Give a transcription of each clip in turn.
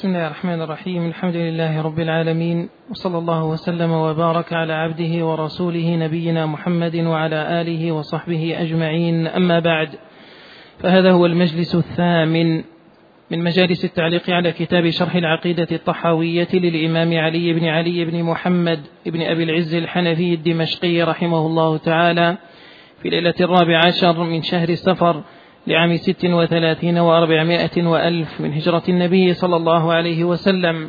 بسم الله الرحمن الرحيم. الحمد لله رب العالمين، وصلى الله وسلم وبارك على عبده ورسوله نبينا محمد وعلى آله وصحبه أجمعين. أما بعد، فهذا هو المجلس الثامن من مجالس التعليق على كتاب شرح العقيدة الطحاوية للإمام علي بن محمد بن أبي العز الحنفي الدمشقي رحمه الله تعالى في ليلة 14 من شهر سفر لعام 36 و400 وألف من هجرة النبي صلى الله عليه وسلم.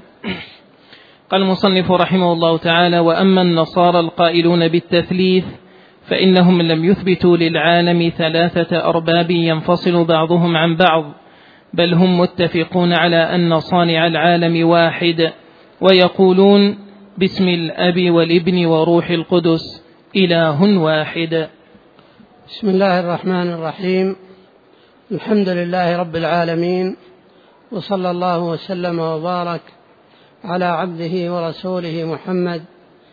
قال المصنف رحمه الله تعالى: وأما النصارى القائلون بالتثليث فإنهم لم يثبتوا للعالم ثلاثة أرباب ينفصل بعضهم عن بعض، بل هم متفقون على أن صانع العالم واحد، ويقولون باسم الأب والابن وروح القدس إله واحد. بسم الله الرحمن الرحيم. الحمد لله رب العالمين، وصلى الله وسلم وبارك على عبده ورسوله محمد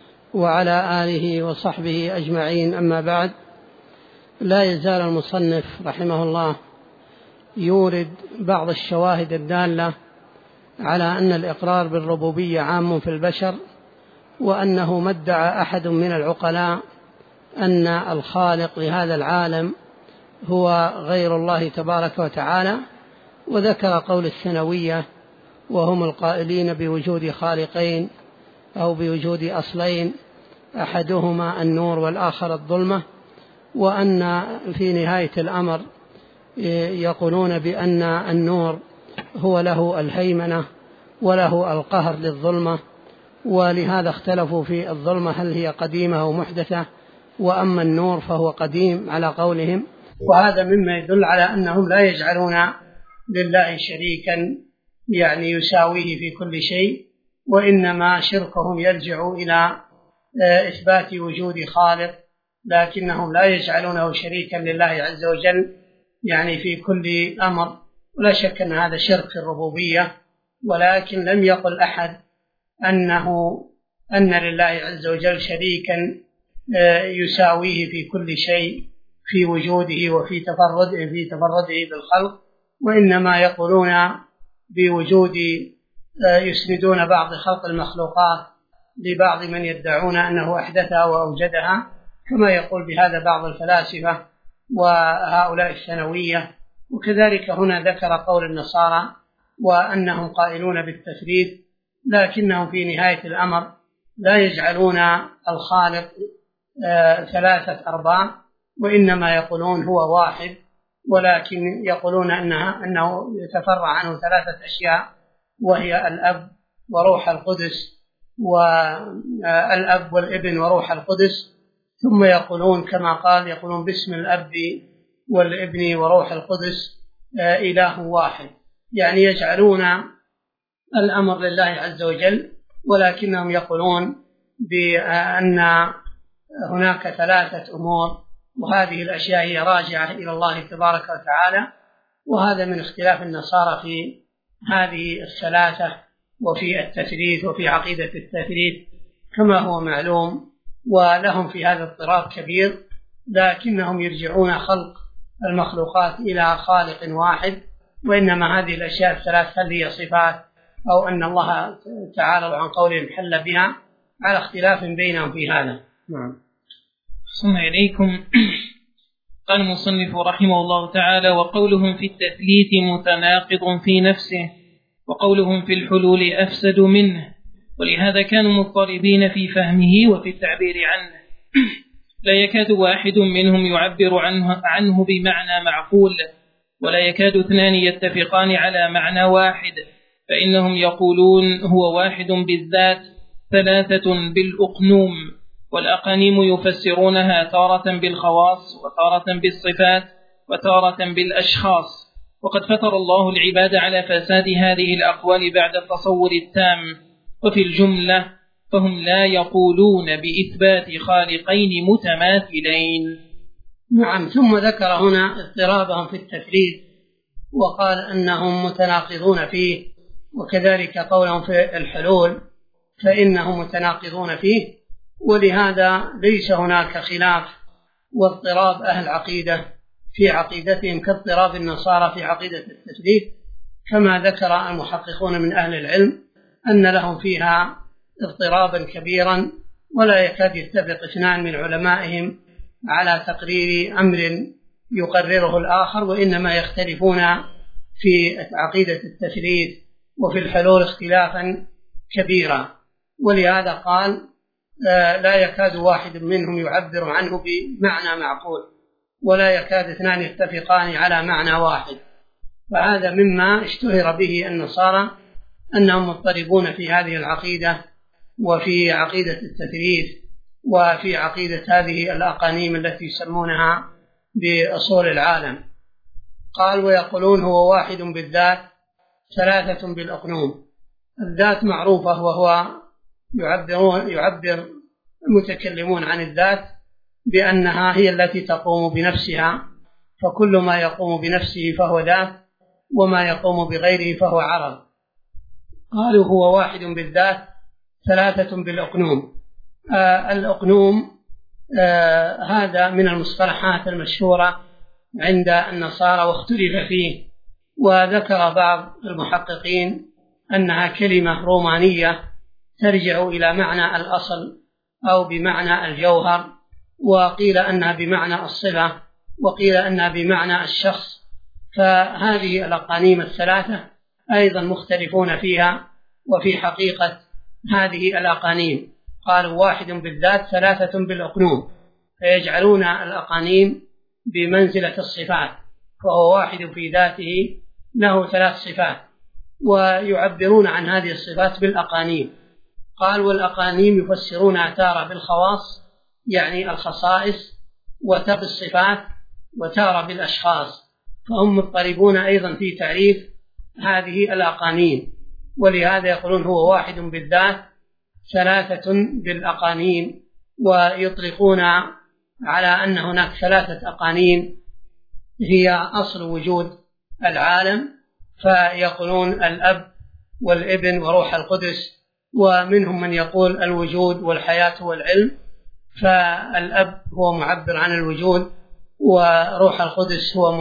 وعلى آله وصحبه أجمعين. أما بعد، لا يزال المصنف رحمه الله يورد بعض الشواهد الدالة على أن الإقرار بالربوبية عام في البشر، وأنه ما ادعى أحد من العقلاء أن الخالق لهذا العالم هو غير الله تبارك وتعالى، وذكر قول الثانوية وهم القائلين بوجود خالقين أو بوجود أصلين، أحدهما النور والآخر الظلمة، وأن في نهاية الأمر يقولون بأن النور هو له الهيمنة وله القهر للظلمة، ولهذا اختلفوا في الظلمة هل هي قديمة أو محدثة، وأما النور فهو قديم على قولهم. وهذا مما يدل على أنهم لا يجعلون لله شريكا يعني يساويه في كل شيء، وإنما شركهم يرجع إلى إثبات وجود خالق، لكنهم لا يجعلونه شريكا لله عز وجل يعني في كل أمر. ولا شك أن هذا شرك في الربوبية، ولكن لم يقل أحد أن لله عز وجل شريكا يساويه في كل شيء في وجوده وفي تفرده بالخلق، وإنما يقولون بوجود يسندون بعض خلق المخلوقات لبعض من يدعون أنه أحدثها وأوجدها، كما يقول بهذا بعض الفلاسفة وهؤلاء الثانوية. وكذلك هنا ذكر قول النصارى وأنهم قائلون بالتثليث، لكنهم في نهاية الأمر لا يجعلون الخالق ثلاثة أرباب، وإنما يقولون هو واحد، ولكن يقولون أنه يتفرع عنه ثلاثة أشياء، وهي الأب وروح القدس، والأب والابن وروح القدس. ثم يقولون كما قال، يقولون باسم الأب والابن وروح القدس إله واحد، يعني يجعلون الأمر لله عز وجل، ولكنهم يقولون بأن هناك ثلاثة أمور، وهذه الأشياء هي راجعة إلى الله تبارك وتعالى. وهذا من اختلاف النصارى في هذه الثلاثة وفي التثليث وفي عقيدة التثليث كما هو معلوم، ولهم في هذا اضطراب كبير، لكنهم يرجعون خلق المخلوقات إلى خالق واحد، وإنما هذه الأشياء الثلاث هل هي صفات أو أن الله تعالى عن قولهم حل بها، على اختلاف بينهم في هذا. نعم. صلى إليكم. قال المصنف رحمه الله تعالى: وقولهم في التثليث متناقض في نفسه، وقولهم في الحلول أفسد منه، ولهذا كانوا مضطربين في فهمه وفي التعبير عنه. لا يكاد واحد منهم يعبر عنه بمعنى معقول، ولا يكاد اثنان يتفقان على معنى واحد، فإنهم يقولون هو واحد بالذات، ثلاثة بالأقنوم، والأقانيم يفسرونها تارة بالخواص وتارة بالصفات وتارة بالأشخاص. وقد فطر الله العباد على فساد هذه الأقوال بعد التصور التام. وفي الجملة فهم لا يقولون بإثبات خالقين متماثلين. نعم. ثم ذكر هنا اضطرابهم في التثليث، وقال أنهم متناقضون فيه، وكذلك قولهم في الحلول فإنهم متناقضون فيه، ولهذا ليس هناك خلاف واضطراب أهل العقيدة في عقيدتهم كاضطراب النصارى في عقيدة التثليث، كما ذكر المحققون من أهل العلم أن لهم فيها اضطرابا كبيرا، ولا يكاد يتفق اثنان من علمائهم على تقرير أمر يقرره الآخر، وإنما يختلفون في عقيدة التثليث وفي الحلول اختلافا كبيرا. ولهذا قال لا يكاد واحد منهم يعبر عنه بمعنى معقول، ولا يكاد اثنان يتفقان على معنى واحد. فهذا مما اشتهر به النصارى أنهم مضطربون في هذه العقيدة، وفي عقيدة التثليث، وفي عقيدة هذه الأقانيم التي يسمونها بأصول العالم. قال ويقولون هو واحد بالذات ثلاثة بالأقنوم. الذات معروفة، وهو يعبر المتكلمون عن الذات بأنها هي التي تقوم بنفسها، فكل ما يقوم بنفسه فهو ذات، وما يقوم بغيره فهو عرض. قالوا هو واحد بالذات ثلاثة بالأقنوم. الأقنوم هذا من المصطلحات المشهورة عند النصارى واختلف فيه، وذكر بعض المحققين أنها كلمة رومانية ترجع إلى معنى الأصل أو بمعنى الجوهر، وقيل أنها بمعنى الصلة، وقيل أنها بمعنى الشخص. فهذه الأقانيم الثلاثة أيضا مختلفون فيها وفي حقيقة هذه الأقانيم. قالوا واحد بالذات ثلاثة بالأقنوم، فيجعلون الأقانيم بمنزلة الصفات، فهو واحد في ذاته له ثلاث صفات، ويعبرون عن هذه الصفات بالأقانيم. قال والأقانيم يفسرونها تارة بالخواص يعني الخصائص، وتارة بالصفات، وتارة بالأشخاص، فهم مضطربون أيضا في تعريف هذه الأقانيم. ولهذا يقولون هو واحد بالذات ثلاثة بالأقانيم، ويطلقون على أن هناك ثلاثة أقانيم هي أصل وجود العالم، فيقولون الأب والابن وروح القدس، ومنهم من يقول الوجود والحياة والعلم، فالأب هو معبر عن الوجود، وروح القدس هو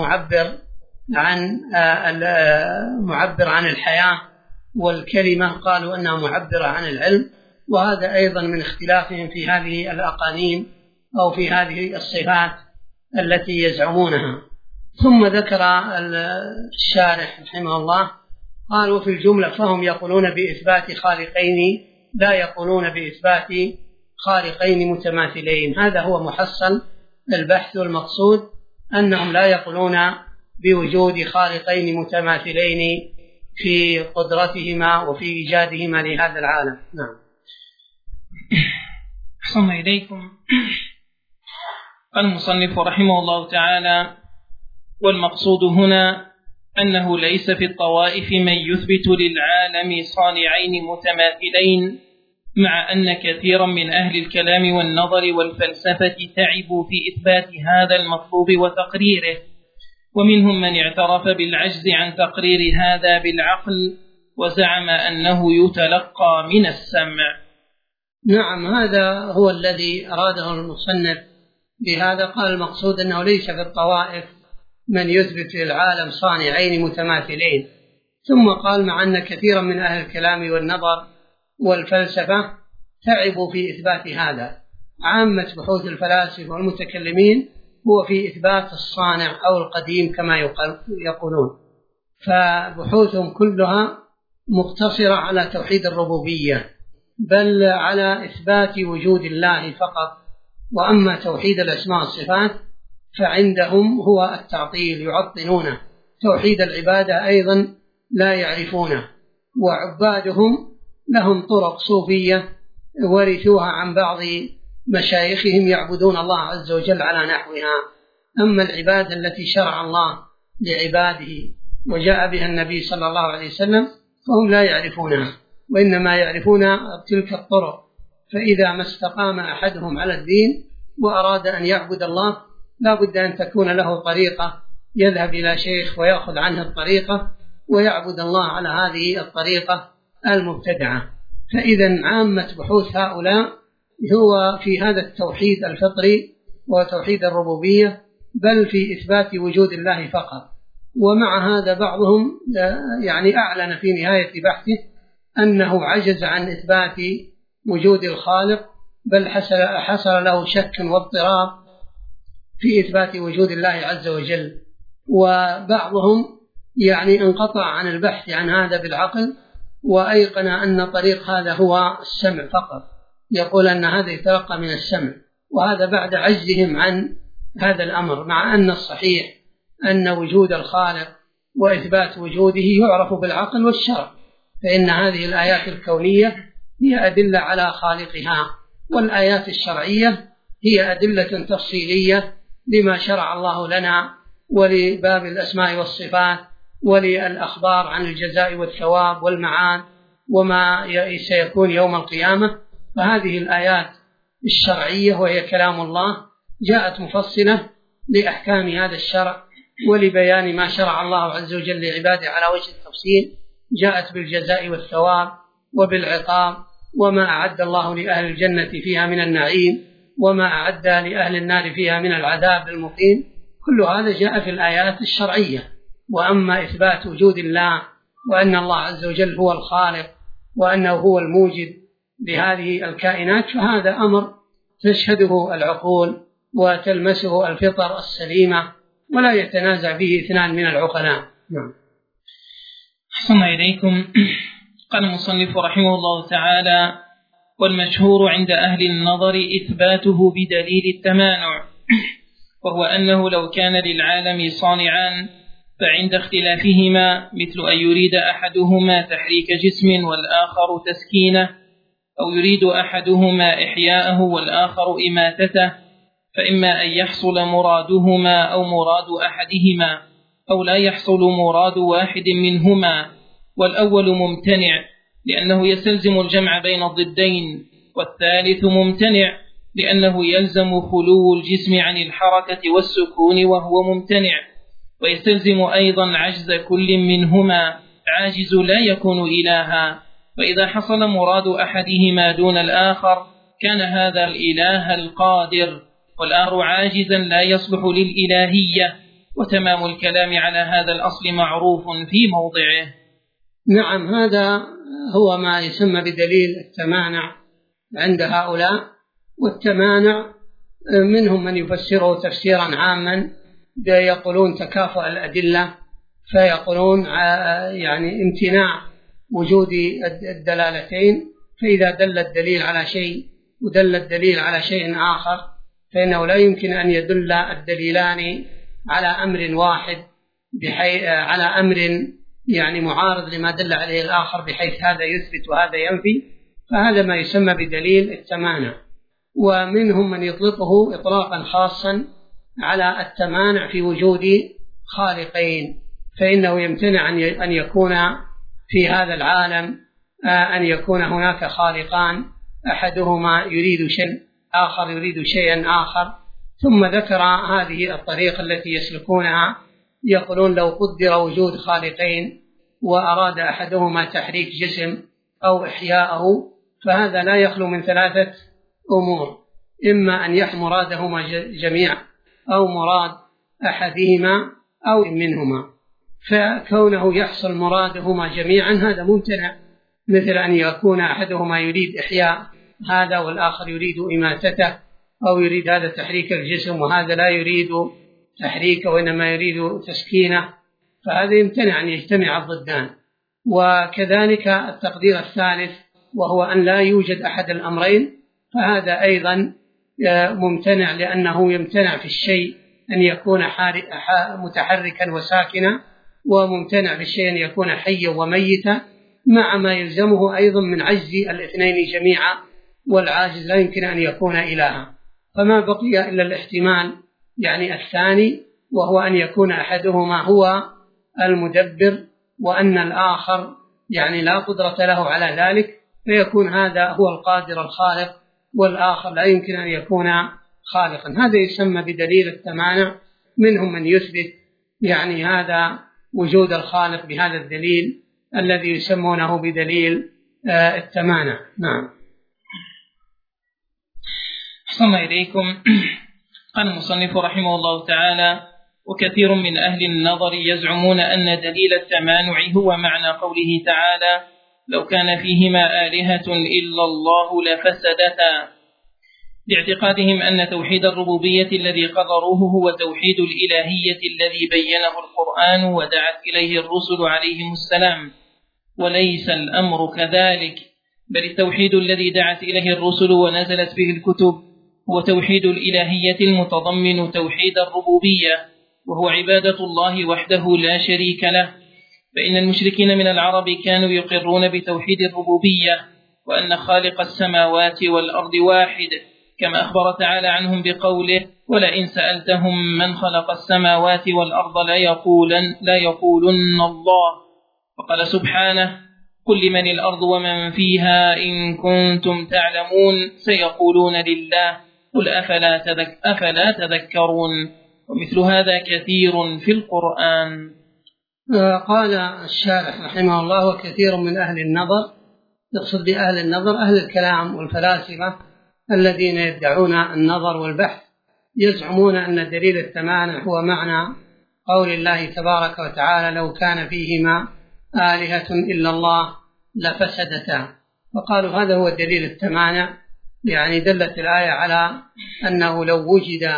معبر عن الحياة، والكلمة قالوا أنها معبرة عن العلم. وهذا أيضا من اختلافهم في هذه الأقانيم أو في هذه الصفات التي يزعمونها. ثم ذكر الشارح رحمه الله قال وفي الجملة فهم يقولون بإثبات خالقين، لا يقولون بإثبات خالقين متماثلين. هذا هو محصل البحث، والمقصود أنهم لا يقولون بوجود خالقين متماثلين في قدرتهما وفي إيجادهما لهذا العالم. نعم. أحسن إليكم. قال المصنف رحمه الله تعالى: والمقصود هنا أنه ليس في الطوائف من يثبت للعالم صانعين متماثلين، مع أن كثيرا من أهل الكلام والنظر والفلسفة تعبوا في إثبات هذا المطلوب وتقريره، ومنهم من اعترف بالعجز عن تقرير هذا بالعقل وزعم أنه يتلقى من السمع. نعم، هذا هو الذي أراده المصنف بهذا. قال المقصود أنه ليس في الطوائف من يثبت للعالم صانعين متماثلين، ثم قال مع أن كثيرا من أهل الكلام والنظر والفلسفة تعبوا في إثبات هذا. عامة بحوث الفلاسفة والمتكلمين هو في إثبات الصانع أو القديم كما يقولون، فبحوثهم كلها مقتصرة على توحيد الربوبية، بل على إثبات وجود الله فقط. وأما توحيد الأسماء والصفات فعندهم هو التعطيل، يعطلونه. توحيد العبادة أيضا لا يعرفونه، وعبادهم لهم طرق صوفية ورثوها عن بعض مشايخهم يعبدون الله عز وجل على نحوها. أما العبادة التي شرع الله لعباده وجاء بها النبي صلى الله عليه وسلم فهم لا يعرفونها، وإنما يعرفون تلك الطرق. فإذا ما استقام أحدهم على الدين وأراد أن يعبد الله لا بد أن تكون له طريقة، يذهب إلى شيخ ويأخذ عنه الطريقة ويعبد الله على هذه الطريقة المبتدعة. فإذا عامة بحوث هؤلاء هو في هذا التوحيد الفطري وتوحيد الربوبية، بل في إثبات وجود الله فقط. ومع هذا بعضهم يعني أعلن في نهاية بحثه أنه عجز عن إثبات وجود الخالق، بل حصل له شك واضطراب في إثبات وجود الله عز وجل. وبعضهم يعني انقطع عن البحث عن هذا بالعقل، وأيقن أن طريق هذا هو السمع فقط، يقول أن هذا يتلقى من السمع، وهذا بعد عجزهم عن هذا الأمر، مع أن الصحيح أن وجود الخالق وإثبات وجوده يعرف بالعقل والشرع، فإن هذه الآيات الكونية هي أدلة على خالقها، والآيات الشرعية هي أدلة تفصيلية لما شرع الله لنا ولباب الأسماء والصفات وللأخبار عن الجزاء والثواب والمعاد وما سيكون يوم القيامة. فهذه الآيات الشرعية وهي كلام الله جاءت مفصلة لأحكام هذا الشرع ولبيان ما شرع الله عز وجل لعباده على وجه التفصيل، جاءت بالجزاء والثواب وبالعقاب، وما أعد الله لأهل الجنة فيها من النعيم، وما أعد لأهل النار فيها من العذاب المقيم. كل هذا جاء في الآيات الشرعية. وأما إثبات وجود الله وأن الله عز وجل هو الخالق وأنه هو الموجد لهذه الكائنات، فهذا أمر تشهده العقول وتلمسه الفطر السليمة، ولا يتنازع به اثنان من العقلاء. نعم. أحسن إليكم. قال المصنف رحمه الله تعالى: والمشهور عند أهل النظر إثباته بدليل التمانع، وهو أنه لو كان للعالم صانعان فعند اختلافهما مثل أن يريد أحدهما تحريك جسم والآخر تسكينه، أو يريد أحدهما إحياءه والآخر إماتته، فإما أن يحصل مرادهما أو مراد أحدهما، أو لا يحصل مراد واحد منهما، والأول ممتنع لأنه يستلزم الجمع بين الضدين، والثالث ممتنع لأنه يلزم خلو الجسم عن الحركة والسكون وهو ممتنع، ويستلزم أيضا عجز كل منهما، عاجز لا يكون إلها، فإذا حصل مراد أحدهما دون الآخر كان هذا الإله القادر، والآخر عاجزا لا يصلح للإلهية. وتمام الكلام على هذا الأصل معروف في موضعه. نعم، هذا هو ما يسمى بدليل التمانع عند هؤلاء. والتمانع منهم من يفسره تفسيرا عاما، يقولون تكافؤ الأدلة، فيقولون يعني امتناع وجود الدلالتين، فإذا دل الدليل على شيء ودل الدليل على شيء آخر فإنه لا يمكن أن يدل الدليلان على أمر واحد على أمر يعني معارض لما دل عليه الآخر، بحيث هذا يثبت وهذا ينفي، فهذا ما يسمى بدليل التمانع. ومنهم من يطلقه إطلاقا خاصا على التمانع في وجود خالقين، فإنه يمتنع أن يكون في هذا العالم أن يكون هناك خالقان، أحدهما يريد شيء آخر يريد شيئا آخر. ثم ذكر هذه الطريقة التي يسلكونها، يقولون لو قدر وجود خالقين وأراد أحدهما تحريك جسم أو إحياءه، فهذا لا يخلو من ثلاثة أمور: إما أن يحمل مرادهما جميعا، أو مراد أحدهما، أو منهما. فكونه يحصل مرادهما جميعا هذا ممتنع، مثل أن يكون أحدهما يريد إحياء هذا والآخر يريد إماتته، أو يريد هذا تحريك الجسم وهذا لا يريد تحريكه وإنما يريد تسكينه، فهذا يمتنع أن يجتمع الضدان. وكذلك التقدير الثالث وهو أن لا يوجد أحد الأمرين، فهذا أيضا ممتنع، لأنه يمتنع في الشيء أن يكون متحركا وساكنا، وممتنع في الشيء أن يكون حيا وميتا، مع ما يلزمه أيضا من عجز الاثنين جميعا، والعاجز لا يمكن أن يكون إلها. فما بقي إلا الاحتمال يعني الثاني، وهو أن يكون أحدهما هو المدبر وأن الآخر يعني لا قدرة له على ذلك، فيكون هذا هو القادر الخالق والآخر لا يمكن أن يكون خالقا. هذا يسمى بدليل التمانع. منهم من يثبت يعني هذا وجود الخالق بهذا الدليل الذي يسمونه بدليل التمانع. نعم. أحسن إليكم. قال المصنف رحمه الله تعالى: وكثير من أهل النظر يزعمون أن دليل التمانع هو معنى قوله تعالى: لو كان فيهما آلهة إلا الله لفسدتا، لاعتقادهم أن توحيد الربوبية الذي قرروه هو توحيد الإلهية الذي بينه القرآن ودعت إليه الرسل عليهم السلام، وليس الأمر كذلك، بل التوحيد الذي دعت إليه الرسل ونزلت به الكتب هو توحيد الإلهية المتضمن توحيد الربوبية، وهو عبادة الله وحده لا شريك له. فإن المشركين من العرب كانوا يقرون بتوحيد الربوبية، وأن خالق السماوات والأرض واحد، كما أخبر تعالى عنهم بقوله: ولئن سألتهم من خلق السماوات والأرض لا يقولن الله. وقال سبحانه: قل لمن الأرض ومن فيها إن كنتم تعلمون سيقولون لله قل أفلا تذكرون. ومثل هذا كثير في القرآن. قال الشارح رحمه الله: وكثير من أهل النظر، يقصد بأهل النظر أهل الكلام والفلاسفة الذين يدعون النظر والبحث، يزعمون أن دليل التمانع هو معنى قول الله تبارك وتعالى: لو كان فيهما آلهة إلا الله لفسدتا. فقالوا هذا هو دليل التمانع، يعني دلت الآية على أنه لو وجد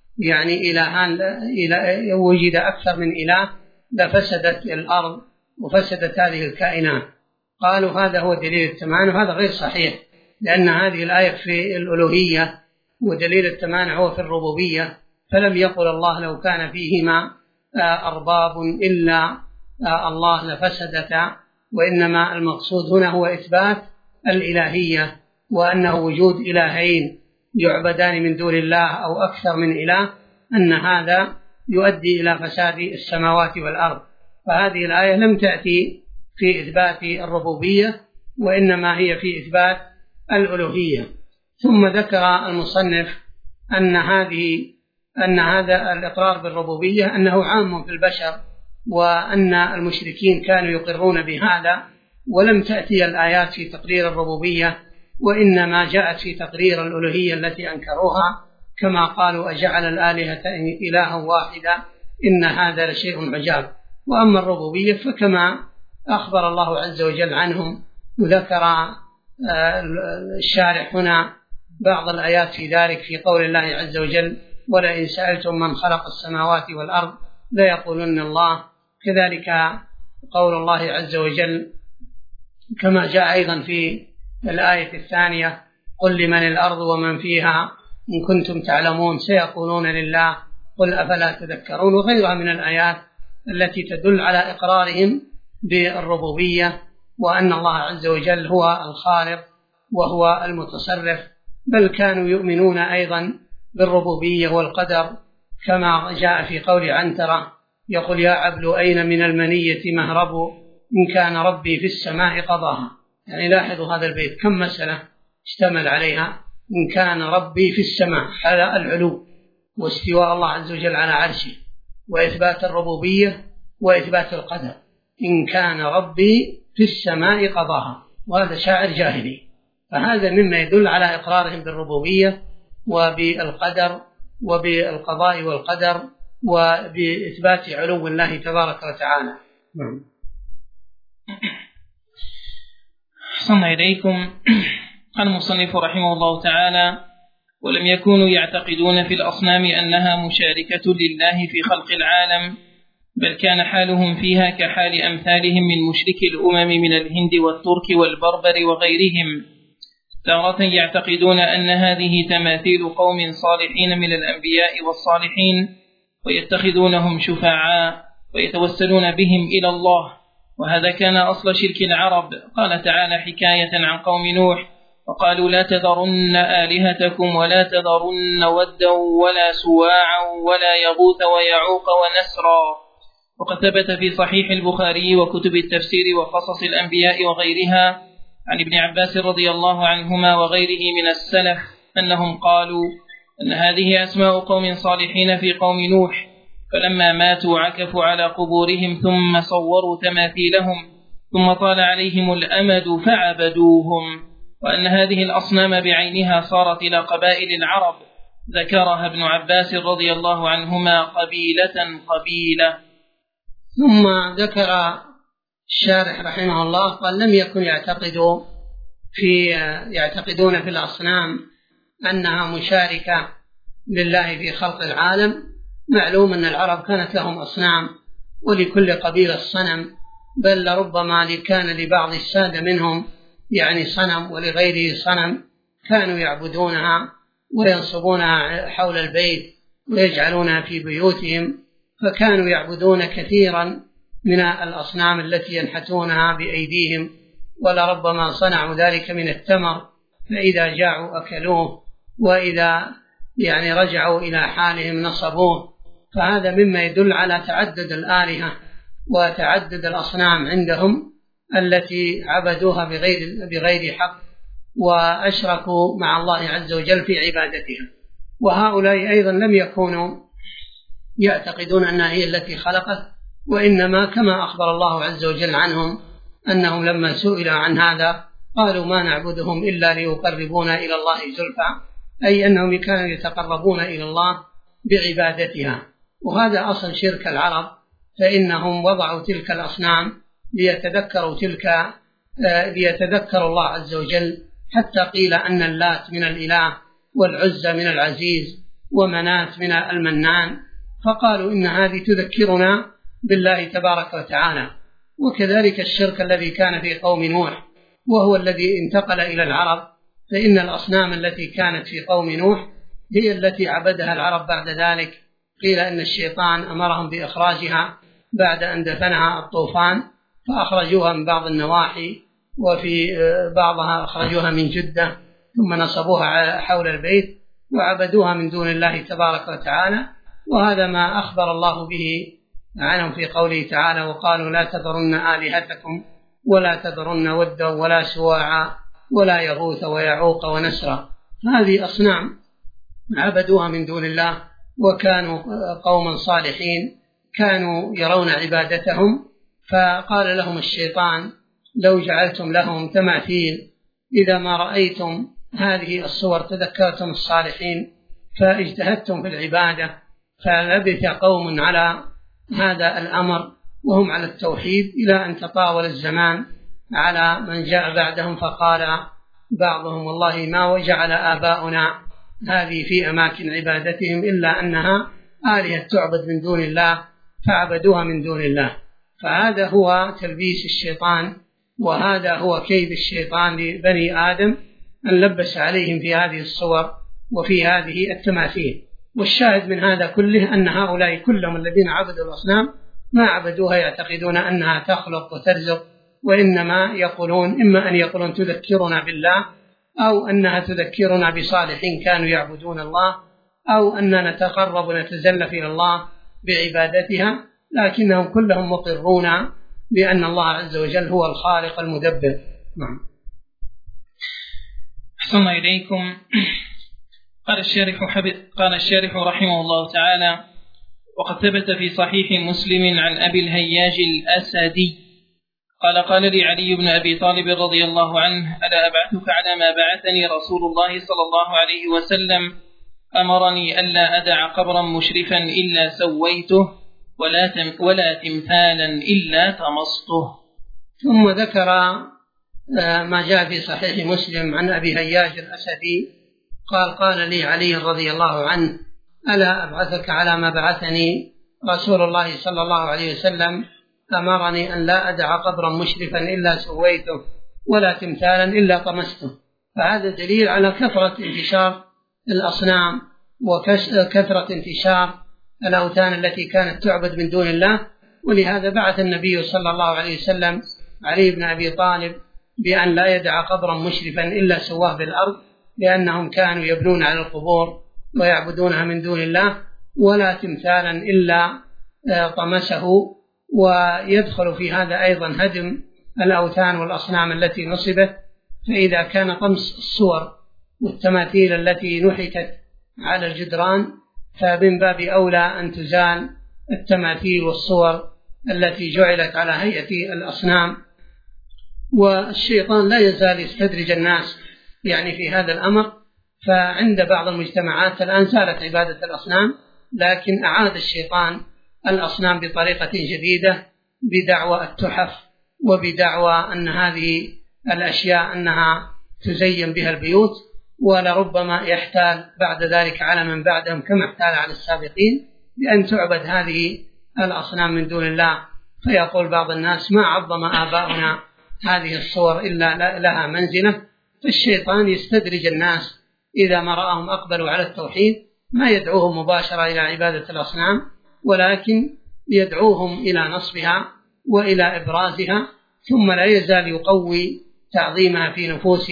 وجد أكثر من إله لفسدت الأرض وفسدت هذه الكائنات. قالوا هذا هو دليل التمانع، وهذا غير صحيح، لأن هذه الآية في الألوهية ودليل التمانع هو في الربوبية، فلم يقل الله لو كان فيهما أرباب إلا الله لفسدتا، وإنما المقصود هنا هو إثبات الإلهية، وأنه وجود إلهين يعبدان من دون الله أو أكثر من إله، أن هذا يؤدي إلى فساد السماوات والأرض. فهذه الآية لم تأتي في إثبات الربوبية، وإنما هي في إثبات الألوهية. ثم ذكر المصنف أن هذا الإقرار بالربوبية أنه عام في البشر، وأن المشركين كانوا يقرون بهذا، ولم تأتي الآيات في تقرير الربوبية، وإنما جاءت في تقرير الألوهية التي أنكروها، كما قالوا: أجعل الآلهة إلها واحدا إن هذا لشيء عجاب. وأما الربوبية فكما أخبر الله عز وجل عنهم، وذكر الشارح هنا بعض الآيات في ذلك في قول الله عز وجل: ولئن سألتم من خلق السماوات والأرض ليقولن الله. كذلك قول الله عز وجل كما جاء أيضا في الآية الثانية: قل لمن الأرض ومن فيها إن كنتم تعلمون سيقولون لله قل أفلا تذكرون، وغيرها من الآيات التي تدل على إقرارهم بالربوبية، وأن الله عز وجل هو الخالق وهو المتصرف. بل كانوا يؤمنون أيضا بالربوبية والقدر، كما جاء في قول عنترة: يقول: يا عبل أين من المنية مهرب إن كان ربي في السماء قضاها. يعني لاحظوا هذا البيت كم مسألة اشتمل عليها: إن كان ربي في السماء، على العلو واستواء الله عز وجل على عرشه، وإثبات الربوبية وإثبات القدر. إن كان ربي في السماء قضاها، وهذا شاعر جاهلي. فهذا مما يدل على إقرارهم بالربوبية وبالقدر وبالقضاء والقدر وبإثبات علو الله تبارك وتعالى. أحسن إليكم. قال المصنف رحمه الله تعالى: ولم يكونوا يعتقدون في الأصنام أنها مشاركة لله في خلق العالم، بل كان حالهم فيها كحال أمثالهم من مشركي الأمم من الهند والترك والبربر وغيرهم. تارة يعتقدون أن هذه تماثيل قوم صالحين من الأنبياء والصالحين، ويتخذونهم شفعاء ويتوسلون بهم إلى الله، وهذا كان أصل شرك العرب. قال تعالى حكاية عن قوم نوح: وقالوا لا تذرن آلهتكم ولا تذرن ودا ولا سواعا ولا يغوث ويعوق ونسرا. وقد ثبت في صحيح البخاري وكتب التفسير وقصص الأنبياء وغيرها عن ابن عباس رضي الله عنهما وغيره من السلف أنهم قالوا أن هذه أسماء قوم صالحين في قوم نوح، فلما ماتوا عكفوا على قبورهم ثم صوروا تماثيلهم، ثم طال عليهم الأمد فعبدوهم، وأن هذه الأصنام بعينها صارت إلى قبائل العرب، ذكرها ابن عباس رضي الله عنهما قبيلة قبيلة. ثم ذكر الشارح رحمه الله قال: لم يكن يعتقدون في الأصنام أنها مشاركة لله في خلق العالم. معلوم أن العرب كانت لهم أصنام ولكل قبيلة صنم، بل لربما كان لبعض السادة منهم يعني صنم ولغيره صنم، كانوا يعبدونها وينصبونها حول البيت ويجعلونها في بيوتهم، فكانوا يعبدون كثيرا من الأصنام التي ينحتونها بأيديهم، ولربما صنعوا ذلك من التمر، فإذا جاعوا أكلوه، وإذا يعني رجعوا إلى حالهم نصبوه. فهذا مما يدل على تعدد الآلهة وتعدد الأصنام عندهم التي عبدوها بغير حق وأشركوا مع الله عز وجل في عبادتها. وهؤلاء أيضا لم يكونوا يعتقدون أنها هي التي خلقت، وإنما كما أخبر الله عز وجل عنهم أنهم لما سئلوا عن هذا قالوا: ما نعبدهم إلا ليقربونا إلى الله زلفى، أي أنهم كانوا يتقربون إلى الله بعبادتها. وهذا أصل شرك العرب، فإنهم وضعوا تلك الأصنام ليتذكروا الله عز وجل، حتى قيل أن اللات من الإله والعزى من العزيز ومنات من المنان، فقالوا إن هذه تذكرنا بالله تبارك وتعالى. وكذلك الشرك الذي كان في قوم نوح وهو الذي انتقل إلى العرب، فإن الأصنام التي كانت في قوم نوح هي التي عبدها العرب بعد ذلك. قيل أن الشيطان أمرهم بإخراجها بعد أن دفنها الطوفان، فأخرجوها من بعض النواحي، وفي بعضها أخرجوها من جدة، ثم نصبوها حول البيت وعبدوها من دون الله تبارك وتعالى. وهذا ما أخبر الله به عنهم في قوله تعالى: وقالوا لا تذرن آلهتكم ولا تذرن ودا ولا سواعا ولا يغوث ويعوق ونسرا. هذه أصنام عبدوها من دون الله، وكانوا قوما صالحين كانوا يرون عبادتهم. فقال لهم الشيطان: لو جعلتم لهم تماثيل إذا ما رأيتم هذه الصور تذكرتم الصالحين فاجتهدتم في العبادة. فلبث قوم على هذا الأمر وهم على التوحيد إلى أن تطاول الزمان على من جاء بعدهم، فقال بعضهم: والله ما وجعل آباؤنا هذه في أماكن عبادتهم إلا أنها آلهة تعبد من دون الله فعبدوها من دون الله. فهذا هو تلبيس الشيطان، وهذا هو كيد الشيطان لبني آدم، أن لبس عليهم في هذه الصور وفي هذه التماثيل. والشاهد من هذا كله أن هؤلاء كلهم الذين عبدوا الأصنام ما عبدوها يعتقدون أنها تخلق وترزق، وإنما يقولون إما أن يقولون تذكرنا بالله، أو أنها تذكرنا بصالحين كانوا يعبدون الله، أو أننا نتقرب ونتزلف إلى الله بعبادتها، لكنهم كلهم مقرون بأن الله عز وجل هو الخالق المدبر. نعم. أحسن إليكم. قال الشارح رحمه الله تعالى: وقد ثبت في صحيح مسلم عن أبي الهياج الأسدي قال لي علي بن أبي طالب رضي الله عنه: ألا أبعثك على ما بعثني رسول الله صلى الله عليه وسلم؟ أمرني ألا أدع قبرا مشرفا إلا سويته ولا تمثالا إلا طمسته. ثم ذكر ما جاء في صحيح مسلم عن أبي هياج الأسدي قال لي علي رضي الله عنه: ألا أبعثك على ما بعثني رسول الله صلى الله عليه وسلم؟ أمرني أن لا أدع قبرا مشرفا إلا سويته ولا تمثالا إلا طمسته. فهذا دليل على كثرة انتشار الأصنام وكثرة انتشار الأوثان التي كانت تعبد من دون الله. ولهذا بعث النبي صلى الله عليه وسلم علي بن أبي طالب بأن لا يدع قبرا مشرفا إلا سواه بالأرض، لأنهم كانوا يبنون على القبور ويعبدونها من دون الله، ولا تمثالا إلا طمسه. ويدخل في هذا أيضا هدم الأوثان والأصنام التي نصبت. فإذا كان طمس الصور والتماثيل التي نحتت على الجدران، فمن باب أولى أن تزال التماثيل والصور التي جعلت على هيئة الأصنام. والشيطان لا يزال يستدرج الناس يعني في هذا الأمر، فعند بعض المجتمعات الآن زالت عبادة الأصنام، لكن أعاد الشيطان الأصنام بطريقة جديدة بدعوى التحف وبدعوى أن هذه الأشياء أنها تزين بها البيوت، ولربما يحتال بعد ذلك على من بعدهم كما احتال على السابقين بأن تعبد هذه الأصنام من دون الله. فيقول بعض الناس: ما عظم آباؤنا هذه الصور إلا لها منزلة. فالشيطان يستدرج الناس إذا ما رأهم أقبلوا على التوحيد ما يدعوهم مباشرة إلى عبادة الأصنام، ولكن يدعوهم إلى نصبها وإلى إبرازها، ثم لا يزال يقوي تعظيمها في نفوس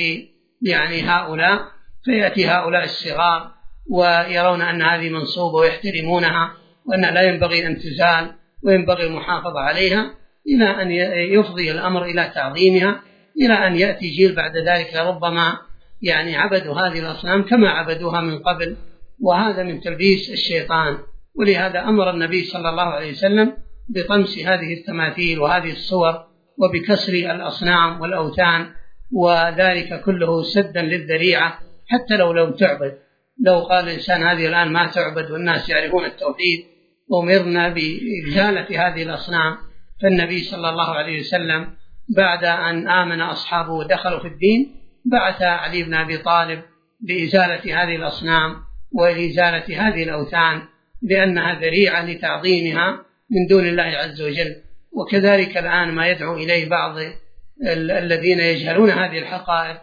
هؤلاء، فيأتي هؤلاء الصغار ويرون أن هذه منصوبة ويحترمونها وأن لا ينبغي أن تزال وينبغي المحافظة عليها، إلى أن يفضي الأمر إلى تعظيمها، إلى أن يأتي جيل بعد ذلك ربما عبدوا هذه الأصنام كما عبدوها من قبل، وهذا من تلبيس الشيطان. ولهذا أمر النبي صلى الله عليه وسلم بطمس هذه التماثيل وهذه الصور وبكسر الأصنام والأوثان، وذلك كله سدا للذريعة حتى لو لم تعبد. لو قال الإنسان هذه الآن ما تعبد والناس يعرفون التوحيد أمرنا بإزالة هذه الأصنام، فالنبي صلى الله عليه وسلم بعد أن آمن أصحابه ودخلوا في الدين بعث علي بن أبي طالب لإزالة هذه الأصنام وإزالة هذه الأوثان، لأنها ذريعة لتعظيمها من دون الله عز وجل. وكذلك الآن ما يدعو إليه بعض الذين يجهلون هذه الحقائق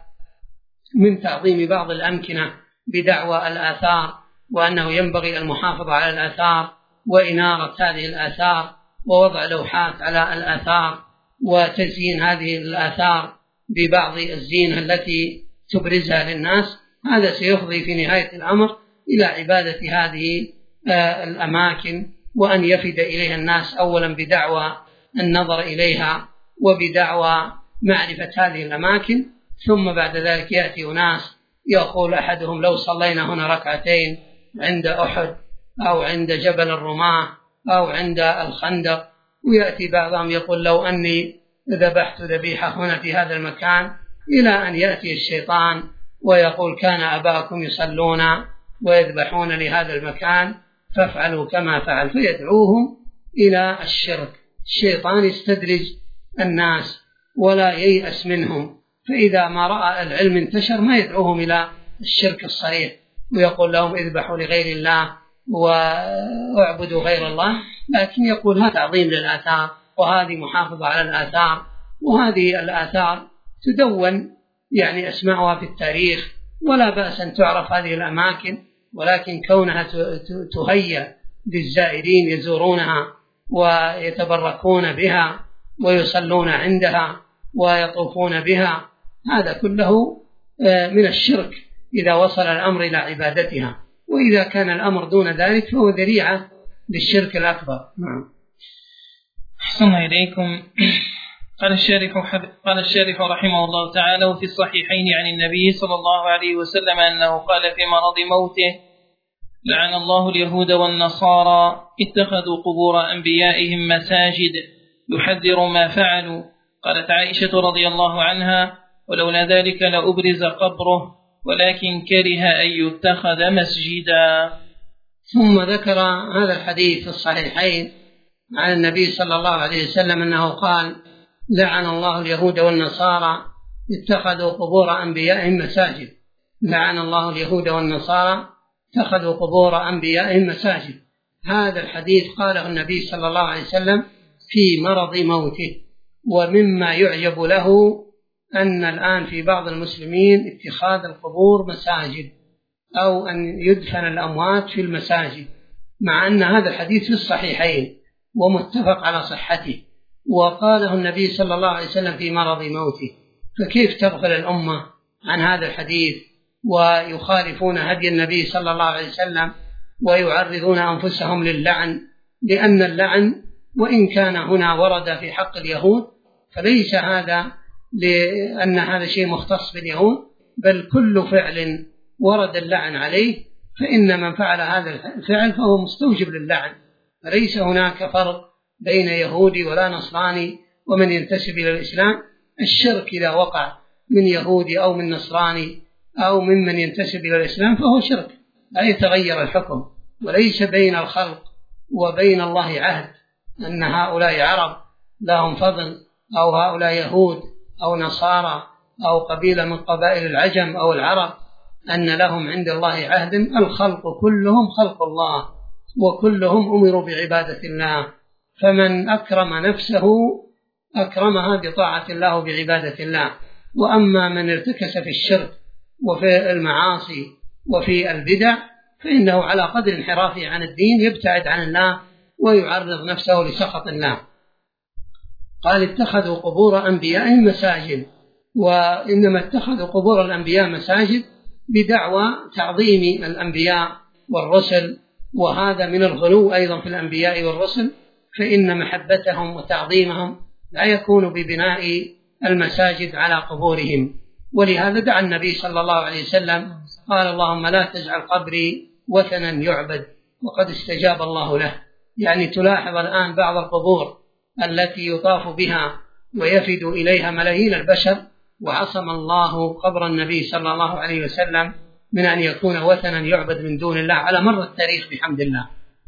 من تعظيم بعض الأمكنة بدعوى الآثار، وأنه ينبغي المحافظة على الآثار وإنارة هذه الآثار ووضع لوحات على الآثار وتزيين هذه الآثار ببعض الزينة التي تبرزها للناس. هذا سيفضي في نهاية الأمر إلى عبادة هذه الأماكن، وأن يفد إليها الناس أولا بدعوى النظر إليها وبدعوى معرفة هذه الأماكن، ثم بعد ذلك يأتي أناس يقول أحدهم: لو صلينا هنا ركعتين عند أحد أو عند جبل الرماة أو عند الخندق، ويأتي بعضهم يقول: لو أني ذبحت ذبيحة هنا في هذا المكان، إلى أن يأتي الشيطان ويقول: كان أباكم يصلون ويذبحون لهذا المكان فافعلوا كما فعل، فيدعوهم إلى الشرك. الشيطان يستدرج الناس ولا ييأس منهم، فإذا ما رأى العلم انتشر ما يدعوهم إلى الشرك الصريح ويقول لهم اذبحوا لغير الله واعبدوا غير الله، لكن يقول هذا تعظيم للآثار وهذه محافظة على الآثار، وهذه الآثار تدون أسماءها في التاريخ، ولا بأس أن تعرف هذه الأماكن، ولكن كونها تهيأ للزائرين يزورونها ويتبركون بها ويصلون عندها ويطوفون بها، هذا كله من الشرك إذا وصل الأمر إلى عبادتها، وإذا كان الأمر دون ذلك فهو ذريعة للشرك الأكبر. أحسن إليكم. قال الشارح رحمه الله تعالى: وفي الصحيحين عن النبي صلى الله عليه وسلم أنه قال في مرض موته: لعن الله اليهود والنصارى اتخذوا قبور أنبيائهم مساجد يحذر ما فعلوا. قالت عائشة رضي الله عنها: ولولا ذلك لأبرز قبره ولكن كره أن يتخذ مسجدا. ثم ذكر هذا الحديث في الصحيحين عن النبي صلى الله عليه وسلم أنه قال: لعن الله اليهود والنصارى اتخذوا قبور أنبيائهم مساجد. لعن الله اليهود والنصارى اتخذوا قبور أنبيائهم مساجد. هذا الحديث قاله النبي صلى الله عليه وسلم في مرض موته. ومما يعجب له أن الآن في بعض المسلمين اتخاذ القبور مساجد، أو أن يدفن الأموات في المساجد، مع أن هذا الحديث في الصحيحين ومتفق على صحته، وقاله النبي صلى الله عليه وسلم في مرض موته، فكيف تغفل الأمة عن هذا الحديث ويخالفون هدي النبي صلى الله عليه وسلم ويعرضون أنفسهم للعن؟ لأن اللعن وإن كان هنا ورد في حق اليهود فليس هذا لأن هذا شيء مختص باليهود، بل كل فعل ورد اللعن عليه فإن من فعل هذا الفعل فهو مستوجب للعن، فليس هناك فرق بين يهودي ولا نصراني ومن ينتسب إلى الإسلام. الشرك إذا وقع من يهودي أو من نصراني أو ممن ينتسب إلى الإسلام فهو شرك، لا يتغير الحكم، وليس بين الخلق وبين الله عهد أن هؤلاء عرب لهم فضل أو هؤلاء يهود أو نصارى أو قبيلة من قبائل العجم أو العرب أن لهم عند الله عهد. الخلق كلهم خلق الله وكلهم أمروا بعبادة الله، فمن أكرم نفسه أكرمها بطاعة الله وبعبادة الله. وأما من ارتكس في الشرك وفي المعاصي وفي البدع فإنه على قدر انحرافه عن الدين يبتعد عن الله ويعرض نفسه لسخط الله. قال اتخذوا قبور أنبيائهم مساجد، وإنما اتخذوا قبور الأنبياء مساجد بدعوى تعظيم الأنبياء والرسل، وهذا من الغلو أيضا في الأنبياء والرسل، فإن محبتهم وتعظيمهم لا يكون ببناء المساجد على قبورهم. ولهذا دعا النبي صلى الله عليه وسلم قال اللهم لا تجعل قبري وثنا يعبد، وقد استجاب الله له. يعني تلاحظ الآن بعض القبور التي يطاف بها ويفد إليها ملايين البشر، وعصم الله قبر النبي صلى الله عليه وسلم من أن يكون وثنا يعبد من دون الله على مر التاريخ بحمد الله.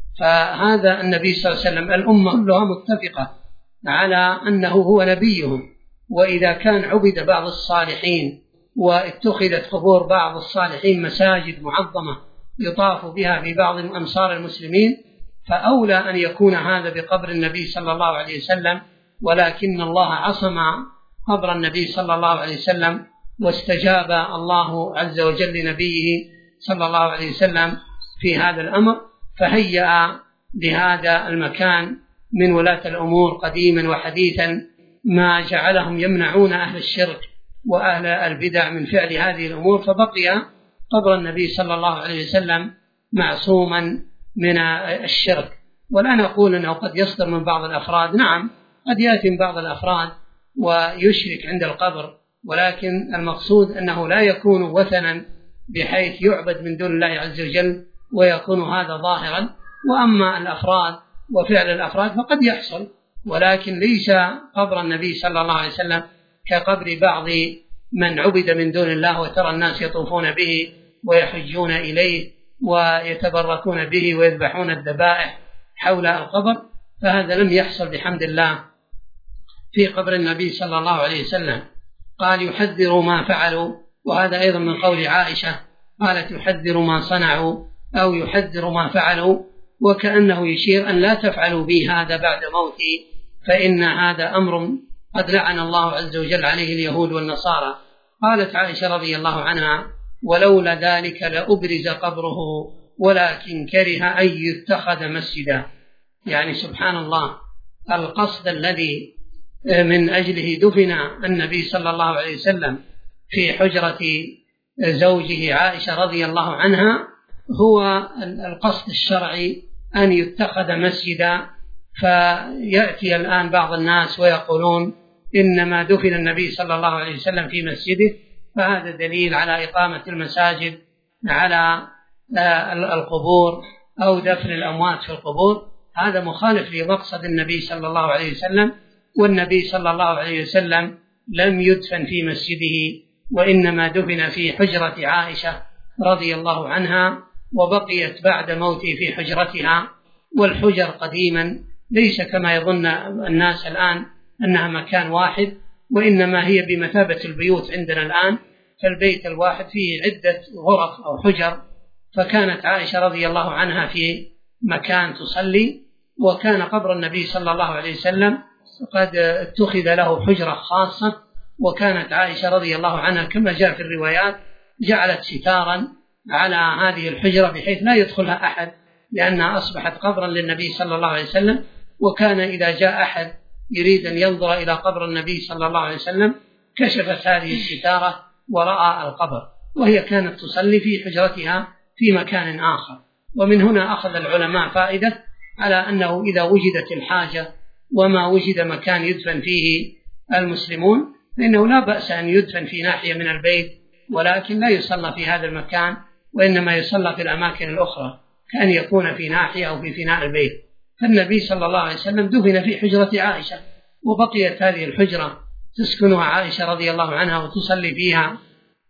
فهذا النبي صلى الله عليه وسلم الأمة كلها متفقة على أنه هو نبيهم، وإذا كان عبد بعض الصالحين واتخذت قبور بعض الصالحين مساجد معظمة يطاف بها في بعض أمصار المسلمين، فأولى أن يكون هذا بقبر النبي صلى الله عليه وسلم. ولكن الله عصم قبر النبي صلى الله عليه وسلم، واستجاب الله عز وجل لنبيه صلى الله عليه وسلم في هذا الأمر، فهيأ لهذا المكان من ولاة الأمور قديما وحديثا ما جعلهم يمنعون أهل الشرك وأهل البدع من فعل هذه الأمور، فبقي قبر النبي صلى الله عليه وسلم معصوما من الشرك. ولا نقول أنه قد يصدر من بعض الأفراد، نعم قد يأتي من بعض الأفراد ويشرك عند القبر، ولكن المقصود أنه لا يكون وثنا بحيث يعبد من دون الله عز وجل ويكون هذا ظاهرا. وأما الأفراد وفعل الأفراد فقد يحصل، ولكن ليس قبر النبي صلى الله عليه وسلم كقبر بعض من عبد من دون الله، وترى الناس يطوفون به ويحجون إليه ويتبركون به ويذبحون الذبائح حول القبر، فهذا لم يحصل بحمد الله في قبر النبي صلى الله عليه وسلم. قال يحذر ما فعلوا، وهذا أيضا من قول عائشة قالت يحذر ما صنعوا أو يحذر ما فعلوا، وكأنه يشير أن لا تفعلوا بي هذا بعد موتي، فإن هذا أمر قد لعن الله عز وجل عليه اليهود والنصارى. قالت عائشة رضي الله عنها ولولا ذلك لأبرز قبره ولكن كره أن يتخذ مسجدا. يعني سبحان الله، القصد الذي من أجله دفن النبي صلى الله عليه وسلم في حجرة زوجه عائشة رضي الله عنها هو القصد الشرعي أن يتخذ مسجدا. فيأتي الآن بعض الناس ويقولون إنما دفن النبي صلى الله عليه وسلم في مسجده، فهذا دليل على إقامة المساجد على القبور أو دفن الأموات في القبور. هذا مخالف لمقصد النبي صلى الله عليه وسلم، والنبي صلى الله عليه وسلم لم يدفن في مسجده، وإنما دفن في حجرة عائشة رضي الله عنها، وبقيت بعد موته في حجرتها. والحجر قديما ليس كما يظن الناس الآن أنها مكان واحد، وإنما هي بمثابة البيوت عندنا الآن، فالبيت الواحد فيه عدة غرف أو حجر. فكانت عائشة رضي الله عنها في مكان تصلي، وكان قبر النبي صلى الله عليه وسلم قد اتخذ له حجرة خاصة، وكانت عائشة رضي الله عنها كما جاء في الروايات جعلت ستارا على هذه الحجرة بحيث لا يدخلها أحد، لأنها أصبحت قبرا للنبي صلى الله عليه وسلم. وكان إذا جاء أحد يريد أن ينظر إلى قبر النبي صلى الله عليه وسلم كشفت هذه الستارة ورأى القبر، وهي كانت تصلي في حجرتها في مكان آخر. ومن هنا أخذ العلماء فائدة على أنه إذا وجدت الحاجة وما وجد مكان يدفن فيه المسلمون فإنه لا بأس أن يدفن في ناحية من البيت، ولكن لا يصلى في هذا المكان، وإنما يصلى في الأماكن الأخرى كأن يكون في ناحية أو في فناء البيت. فالنبي صلى الله عليه وسلم دفن في حجرة عائشة، وبقيت هذه الحجرة تسكنها عائشة رضي الله عنها وتصلي فيها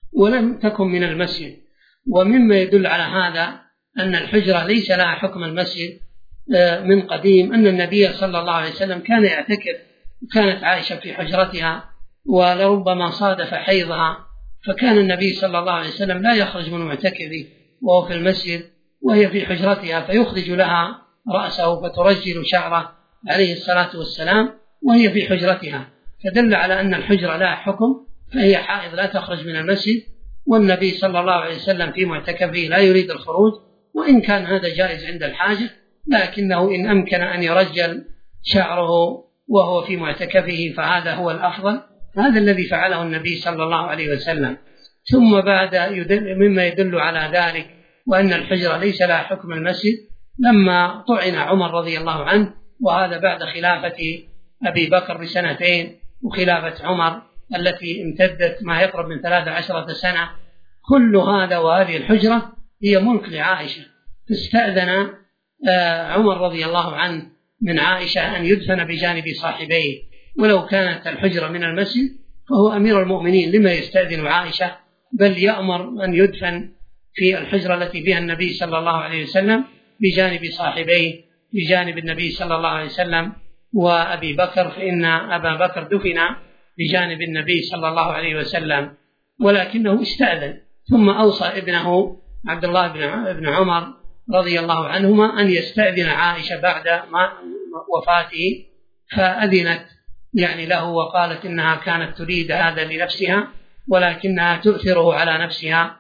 ولم تكن من المسجد. ومما يدل على هذا أن الحجرة ليس لها حكم المسجد من قديم، أن النبي صلى الله عليه وسلم كان يعتكف، وكانت عائشة في حجرتها، ولربما صادف حيضها، فكان النبي صلى الله عليه وسلم لا يخرج من معتكفه وهو في المسجد وهي في حجرتها، فيخرج لها رأسه فترجل شعره عليه الصلاة والسلام وهي في حجرتها، فدل على أن الحجرة لها حكم، فهي حائض لا تخرج من المسجد، والنبي صلى الله عليه وسلم في معتكفه لا يريد الخروج، وإن كان هذا جائز عند الحاجة، لكنه إن أمكن أن يرجل شعره وهو في معتكفه فهذا هو الأفضل. هذا الذي فعله النبي صلى الله عليه وسلم. ثم بعد مما يدل على ذلك وأن الحجرة ليس لها حكم المسجد، لما طعن عمر رضي الله عنه، وهذا بعد خلافة أبي بكر بسنتين، وخلافة عمر التي امتدت ما يقرب من 13 سنة، كل هذا وهذه الحجرة هي ملك لعائشة. فاستأذن عمر رضي الله عنه من عائشة أن يدفن بجانب صاحبيه، ولو كانت الحجرة من المسجد فهو أمير المؤمنين، لما يستأذن عائشة؟ بل يأمر أن يدفن في الحجرة التي فيها النبي صلى الله عليه وسلم بجانب صاحبيه، بجانب النبي صلى الله عليه وسلم وأبي بكر، فإن أبا بكر دفن بجانب النبي صلى الله عليه وسلم، ولكنه استأذن. ثم أوصى ابنه عبد الله بن عمر رضي الله عنهما أن يستأذن عائشة بعد ما وفاته، فأذنت يعني له، وقالت إنها كانت تريد هذا لنفسها ولكنها تؤثره على نفسها،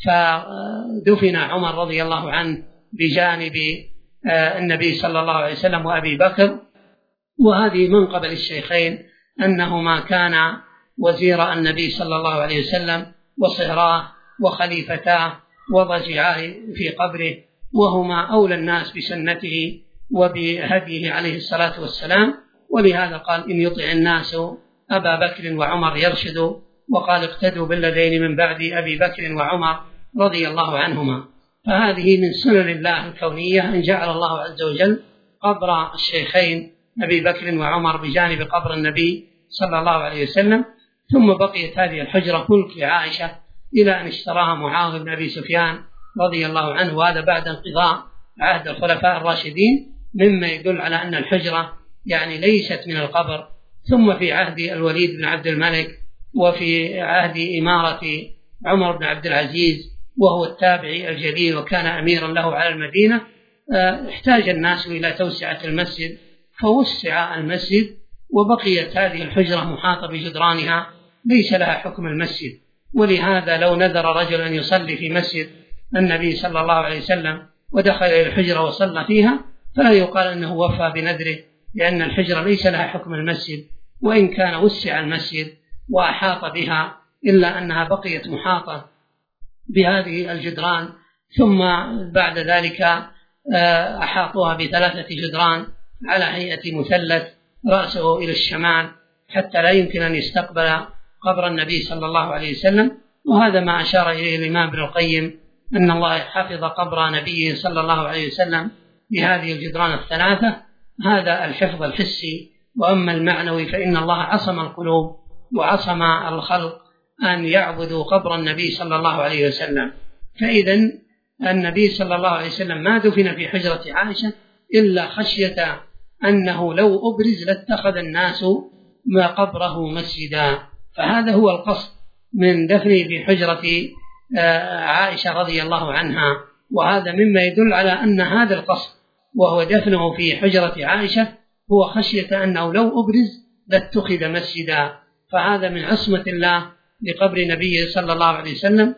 فدفن عمر رضي الله عنه بجانب النبي صلى الله عليه وسلم وأبي بكر. وهذه من قبل الشيخين أنهما كان وزير النبي صلى الله عليه وسلم وصهراه وخليفتاه وضجعاه في قبره، وهما أولى الناس بسنته وبهديه عليه الصلاة والسلام، ولهذا قال إن يطع الناس أبا بكر وعمر يرشدوا، وقال اقتدوا بالذين من بعد أبي بكر وعمر رضي الله عنهما. فهذه من سنن الله الكونية أن جعل الله عز وجل قبر الشيخين أبي بكر وعمر بجانب قبر النبي صلى الله عليه وسلم. ثم بقيت هذه الحجرة ملك لعائشة إلى أن اشتراها معاذ بن أبي سفيان رضي الله عنه، وهذا بعد انقضاء عهد الخلفاء الراشدين، مما يدل على أن الحجرة يعني ليست من القبر. ثم في عهد الوليد بن عبد الملك وفي عهد إمارة عمر بن عبد العزيز وهو التابعي الجليل وكان أميرا له على المدينة، احتاج الناس إلى توسعة المسجد فوسع المسجد، وبقيت هذه الحجرة محاطة بجدرانها ليس لها حكم المسجد. ولهذا لو نذر رجل أن يصلي في مسجد النبي صلى الله عليه وسلم ودخل إلى الحجرة وصلى فيها فلا يقال أنه وفى بنذره، لأن الحجرة ليس لها حكم المسجد، وإن كان وسع المسجد وأحاط بها إلا أنها بقيت محاطة بهذه الجدران. ثم بعد ذلك أحاطوها ب3 جدران على هيئة مثلث رأسه إلى الشمال حتى لا يمكن أن يستقبل قبر النبي صلى الله عليه وسلم. وهذا ما أشار إليه الإمام ابن القيم، أن الله حفظ قبر نبيه صلى الله عليه وسلم بهذه الجدران ال3. هذا الحفظ الحسي، وأما المعنوي فإن الله عصم القلوب وعصم الخلق أن يعبدوا قبر النبي صلى الله عليه وسلم. فإذا النبي صلى الله عليه وسلم ما دفن في حجرة عائشة إلا خشية أنه لو أبرز لاتخذ الناس ما قبره مسجدا، فهذا هو القصد من دفنه في حجرة عائشة رضي الله عنها. وهذا مما يدل على أن هذا القصد وهو دفنه في حجرة عائشة هو خشية أنه لو أبرز لاتخذ مسجدا، فهذا من عصمة الله لقبر نبيه صلى الله عليه وسلم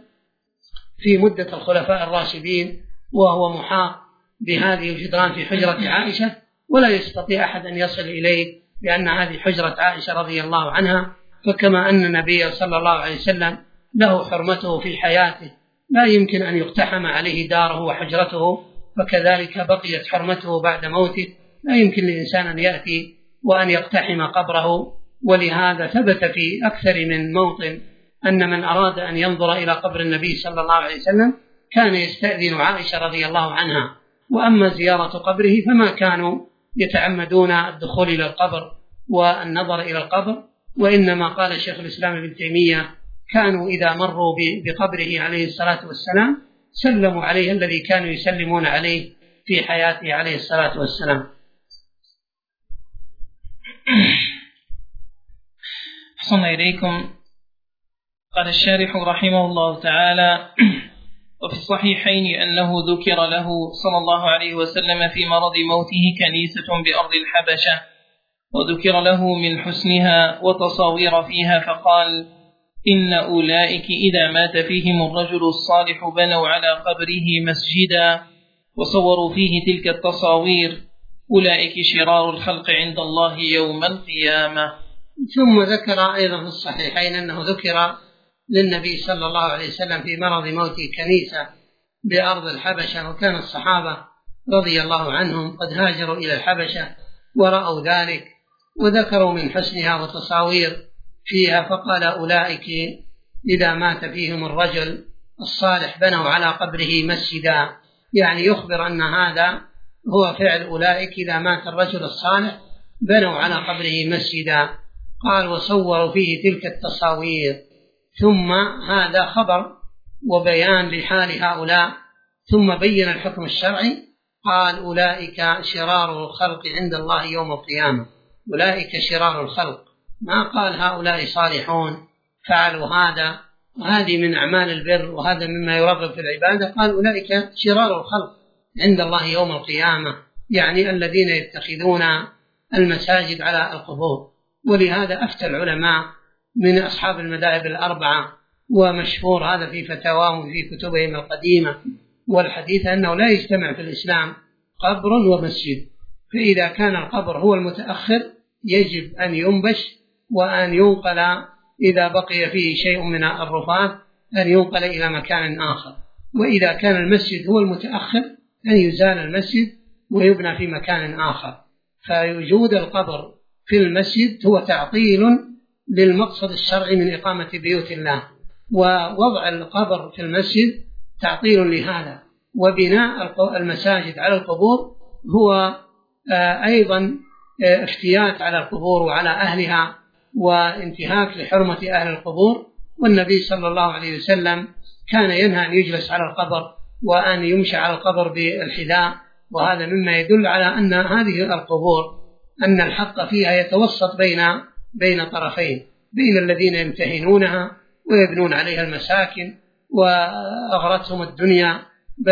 في مدة الخلفاء الراشدين، وهو محاط بهذه الجدران في حجرة عائشة، ولا يستطيع أحد أن يصل إليه، لأن هذه حجرة عائشة رضي الله عنها. فكما أن النبي صلى الله عليه وسلم له حرمته في حياته لا يمكن أن يقتحم عليه داره وحجرته، فكذلك بقيت حرمته بعد موته، لا يمكن للإنسان أن يأتي وأن يقتحم قبره. ولهذا ثبت في أكثر من موطن أن من أراد أن ينظر إلى قبر النبي صلى الله عليه وسلم كان يستأذن عائشة رضي الله عنها. وأما زيارة قبره فما كانوا يتعمدون الدخول إلى القبر والنظر إلى القبر، وإنما قال شيخ الإسلام ابن تيمية كانوا إذا مروا بقبره عليه الصلاة والسلام سلموا عليه الذي كانوا يسلمون عليه في حياته عليه الصلاة والسلام. أحسن إليكم. قال الشارح رحمه الله تعالى: وفي الصحيحين أنه ذكر له صلى الله عليه وسلم في مرض موته كنيسة بأرض الحبشة، وذكر له من حسنها وتصاوير فيها، فقال: إن أولئك إذا مات فيهم الرجل الصالح بنوا على قبره مسجدا وصوروا فيه تلك التصاوير، أولئك شرار الخلق عند الله يوم القيامة. ثم ذكر أيضا في الصحيحين أنه ذكر للنبي صلى الله عليه وسلم في مرض موته كنيسة بأرض الحبشة، وكان الصحابة رضي الله عنهم قد هاجروا إلى الحبشة ورأوا ذلك وذكروا من حسنها وتصاوير فيها، فقال: أولئك إذا مات فيهم الرجل الصالح بنوا على قبره مسجدا، يعني يخبر أن هذا هو فعل أولئك إذا مات الرجل الصالح بنوا على قبره مسجدا. قال: وصوروا فيه تلك التصاوير. ثم هذا خبر وبيان لحال هؤلاء، ثم بين الحكم الشرعي. قال: أولئك شرار الخلق عند الله يوم القيامة. أولئك شرار الخلق، ما قال هؤلاء صالحون فعلوا هذا وهذه من أعمال البر وهذا مما يرغب في العبادة. قال: أولئك شرار الخلق عند الله يوم القيامة، يعني الذين يتخذون المساجد على القبور. ولهذا أفتى العلماء من أصحاب المذاهب الأربعة، ومشهور هذا في فتاواهم في كتبهم القديمة والحديث، أنه لا يجتمع في الإسلام قبر ومسجد، فإذا كان القبر هو المتأخر يجب أن ينبش وأن ينقل إذا بقي فيه شيء من الرفات أن ينقل إلى مكان آخر، وإذا كان المسجد هو المتأخر أن يزال المسجد ويبنى في مكان آخر. فوجود القبر في المسجد هو تعطيل للمقصد الشرعي من إقامة بيوت الله، ووضع القبر في المسجد تعطيل لهذا. وبناء المساجد على القبور هو أيضا افتيات على القبور وعلى أهلها وانتهاك لحرمة أهل القبور. والنبي صلى الله عليه وسلم كان ينهى أن يجلس على القبر وأن يمشي على القبر بالحذاء، وهذا مما يدل على أن هذه القبور أن الحق فيها يتوسط بين طرفين، بين الذين يمتهنونها ويبنون عليها المساكن وأغرتهم الدنيا،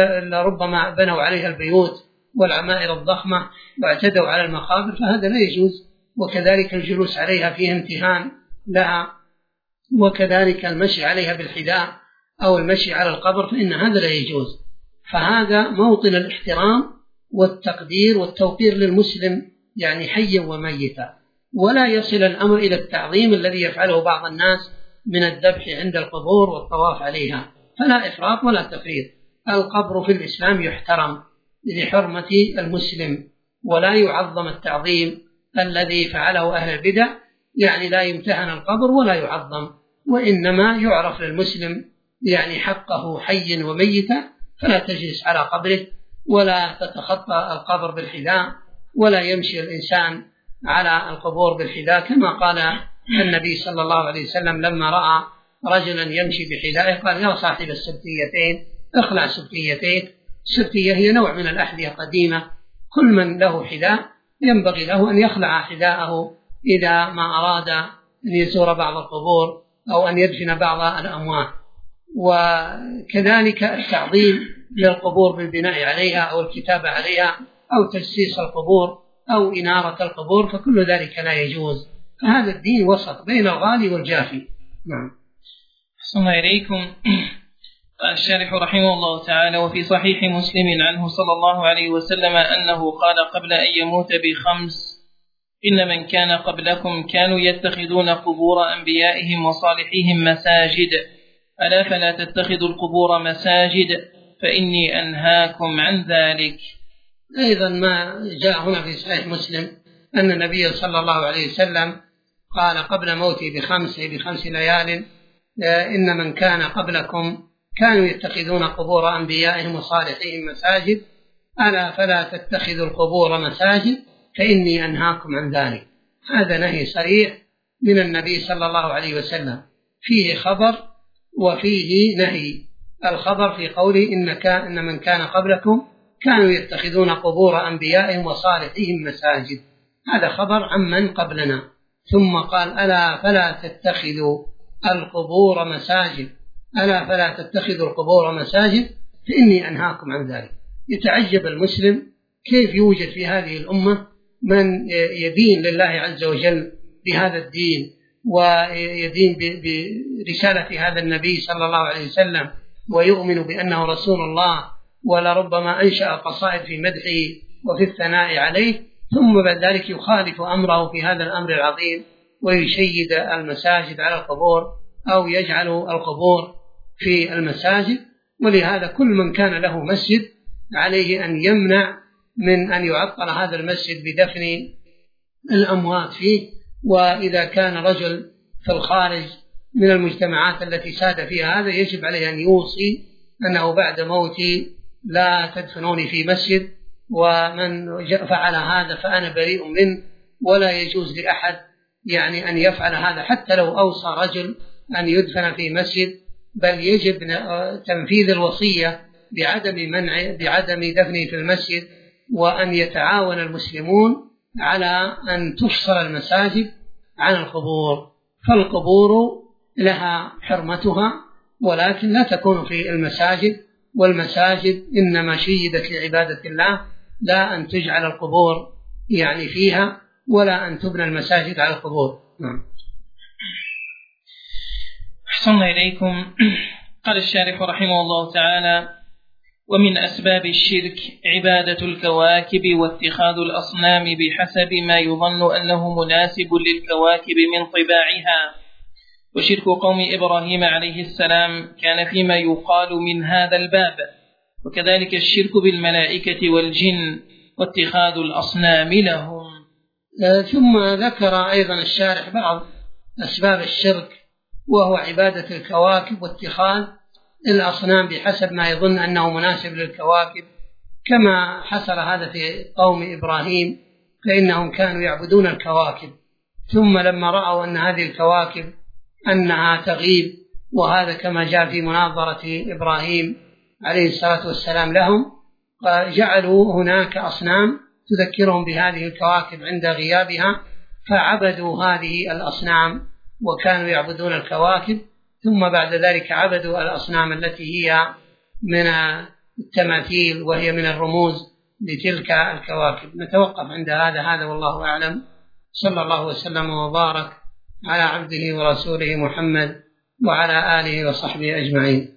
ربما بنوا عليها البيوت والعمائر الضخمة واعتدوا على المقابر، فهذا لا يجوز. وكذلك الجلوس عليها فيه امتهان لها، وكذلك المشي عليها بالحذاء أو المشي على القبر، فإن هذا لا يجوز. فهذا موطن الاحترام والتقدير والتوقير للمسلم، يعني حيا وميتا. ولا يصل الأمر إلى التعظيم الذي يفعله بعض الناس من الذبح عند القبور والطواف عليها، فلا إفراط ولا تفريط. القبر في الإسلام يحترم لحرمة المسلم، ولا يعظم التعظيم الذي فعله أهل البدع، يعني لا يمتهن القبر ولا يعظم، وإنما يعرف للمسلم يعني حقه حيا وميتا، فلا تجلس على قبره ولا تتخطى القبر بالحذاء، ولا يمشي الإنسان على القبور بالحذاء، كما قال النبي صلى الله عليه وسلم لما رأى رجلا يمشي بحذائه قال: يا صاحب السبتيتين اخلع سبتيتين. السبتية هي نوع من الأحذية قديمة، كل من له حذاء ينبغي له أن يخلع حذاءه إذا ما أراد أن يزور بعض القبور أو أن يدفن بعض الأموات. وكذلك التعظيم للقبور بالبناء عليها أو الكتابة عليها أو تجسيس القبور أو إنارة القبور، فكل ذلك لا يجوز. فهذا الدين وسط بين الغالي والجافي. نعم. أحسن إليكم. قال الشارح رحمه الله تعالى: وفي صحيح مسلم عنه صلى الله عليه وسلم أنه قال قبل أن يموت ب5: إن من كان قبلكم كانوا يتخذون قبور أنبيائهم وصالحيهم مساجد، ألا فلا تتخذوا القبور مساجد فإني أنهاكم عن ذلك. أيضا ما جاء هنا في صحيح مسلم أن النبي صلى الله عليه وسلم قال قبل موته ب5 ليال: إن من كان قبلكم كانوا يتخذون قبور أنبيائهم وصالحيهم مساجد، ألا فلا تتخذوا القبور مساجد فإني أنهاكم عن ذلك. هذا نهي صريح من النبي صلى الله عليه وسلم، فيه خبر وفيه نهي. الخبر في قوله إن من كان قبلكم كانوا يتخذون قبور أنبيائهم وصالحهم مساجد، هذا خبر عمن قبلنا. ثم قال ألا فلا تتخذوا القبور مساجد، ألا فلا تتخذوا القبور مساجد فإني أنهاكم عن ذلك. يتعجب المسلم كيف يوجد في هذه الأمة من يدين لله عز وجل بهذا الدين ويدين برسالة هذا النبي صلى الله عليه وسلم ويؤمن بأنه رسول الله، ولربما أنشأ قصائد في مدحه وفي الثناء عليه، ثم بعد ذلك يخالف أمره في هذا الأمر العظيم ويشيد المساجد على القبور أو يجعل القبور في المساجد. ولهذا كل من كان له مسجد عليه أن يمنع من أن يعطل هذا المسجد بدفن الأموات فيه. وإذا كان رجل في الخارج من المجتمعات التي ساد فيها هذا يجب عليه أن يوصي أنه بعد موتي لا تدفنوني في مسجد، ومن فعل هذا فأنا بريء منه، ولا يجوز لأحد أن يفعل هذا حتى لو أوصى رجل أن يدفن في مسجد، بل يجب تنفيذ الوصية بعدم دفنه في المسجد، وأن يتعاون المسلمون على أن تفصل المساجد عن القبور. فالقبور لها حرمتها ولكن لا تكون في المساجد، والمساجد إنما شيدت لعبادة الله، لا أن تجعل القبور فيها، ولا أن تبنى المساجد على القبور. أحسن إليكم. قال الشارح رحمه الله تعالى: ومن أسباب الشرك عبادة الكواكب واتخاذ الأصنام بحسب ما يظن أنه مناسب للكواكب من طباعها. وشرك قوم إبراهيم عليه السلام كان فيما يقال من هذا الباب، وكذلك الشرك بالملائكة والجن واتخاذ الأصنام لهم. ثم ذكر أيضا الشارح بعض أسباب الشرك، وهو عبادة الكواكب واتخاذ الأصنام بحسب ما يظن أنه مناسب للكواكب، كما حصل هذا في قوم إبراهيم، فإنهم كانوا يعبدون الكواكب، ثم لما رأوا أن هذه الكواكب أنها تغيب، وهذا كما جاء في مناظرة إبراهيم عليه الصلاة والسلام لهم، جعلوا هناك أصنام تذكرهم بهذه الكواكب عند غيابها، فعبدوا هذه الأصنام وكانوا يعبدون الكواكب. ثم بعد ذلك عبدوا الأصنام التي هي من التماثيل وهي من الرموز لتلك الكواكب. نتوقف عند هذا والله أعلم. صلى الله وسلم وبارك على عبده ورسوله محمد وعلى آله وصحبه أجمعين.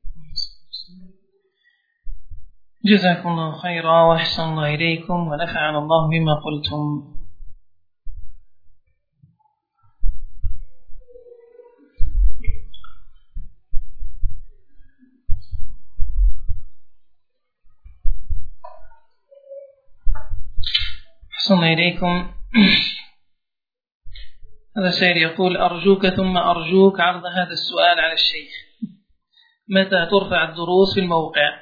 جزاكم الله خيرا وأحسن الله إليكم ونفعنا الله بما قلتم. أحسن الله إليكم. هذا سائل يقول: أرجوك ثم أرجوك عرض هذا السؤال على الشيخ: متى ترفع الدروس في الموقع؟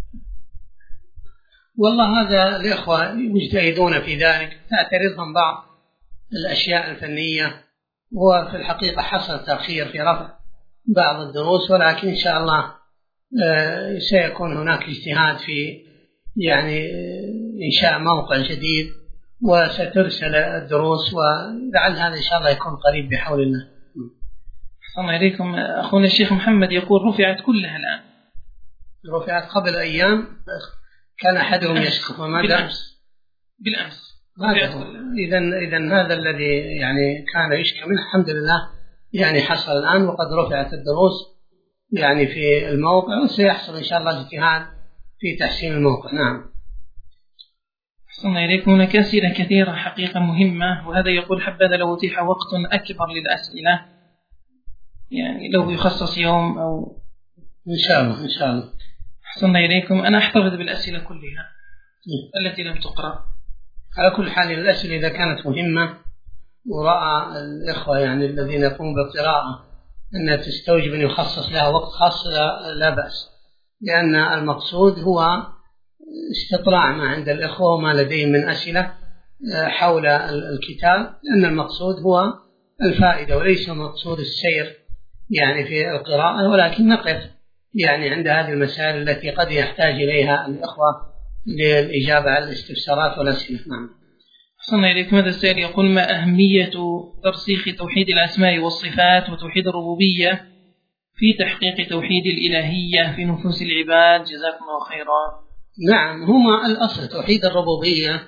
والله هذا الإخوة مجتهدون في ذلك، تعترضهم بعض الأشياء الفنية، وفي الحقيقة حصل تأخير في رفع بعض الدروس، ولكن إن شاء الله سيكون هناك اجتهاد في إنشاء موقع جديد، وسترسل الدروس، ولعل هذا إن شاء الله يكون قريب بحول الله. السلام عليكم. أخونا الشيخ محمد يقول: رفعت كلها الآن. رفعت قبل أيام، كان أحدهم يشكو وماذا بالأمس. إذن هذا الذي كان يشكى منه الحمد لله حصل الآن، وقد رفعت الدروس في الموقع، وسيحصل إن شاء الله اجتهاد في تحسين الموقع. نعم. أحسن إليكم. هناك أسئلة كثيرة حقيقة مهمة، وهذا يقول: حبذا لو أتيح وقت أكبر للأسئلة، لو يخصص يوم أو إن شاء الله. أحسن إليكم. أنا أحتفظ بالأسئلة كلها التي لم تقرأ. على كل حال الأسئلة إذا كانت مهمة ورأى الإخوة الذين يقومون بالقراءة أنها تستوجب أن يخصص لها وقت خاص لا بأس، لأن المقصود هو استطلاع ما عند الإخوة وما لديهم من أسئلة حول الكتاب، لأن المقصود هو الفائدة وليس مقصود السير يعني في القراءة، ولكن نقف يعني عند هذه المسائل التي قد يحتاج إليها الإخوة للإجابة على الاستفسارات والأسئلة. نعم. أحسن إليك. ماذا السائل يقول: ما أهمية ترسيخ توحيد الأسماء والصفات وتوحيد الربوبية في تحقيق توحيد الإلهية في نفوس العباد؟ جزاكم الله خيرا. نعم، هما الأصل. توحيد الربوبية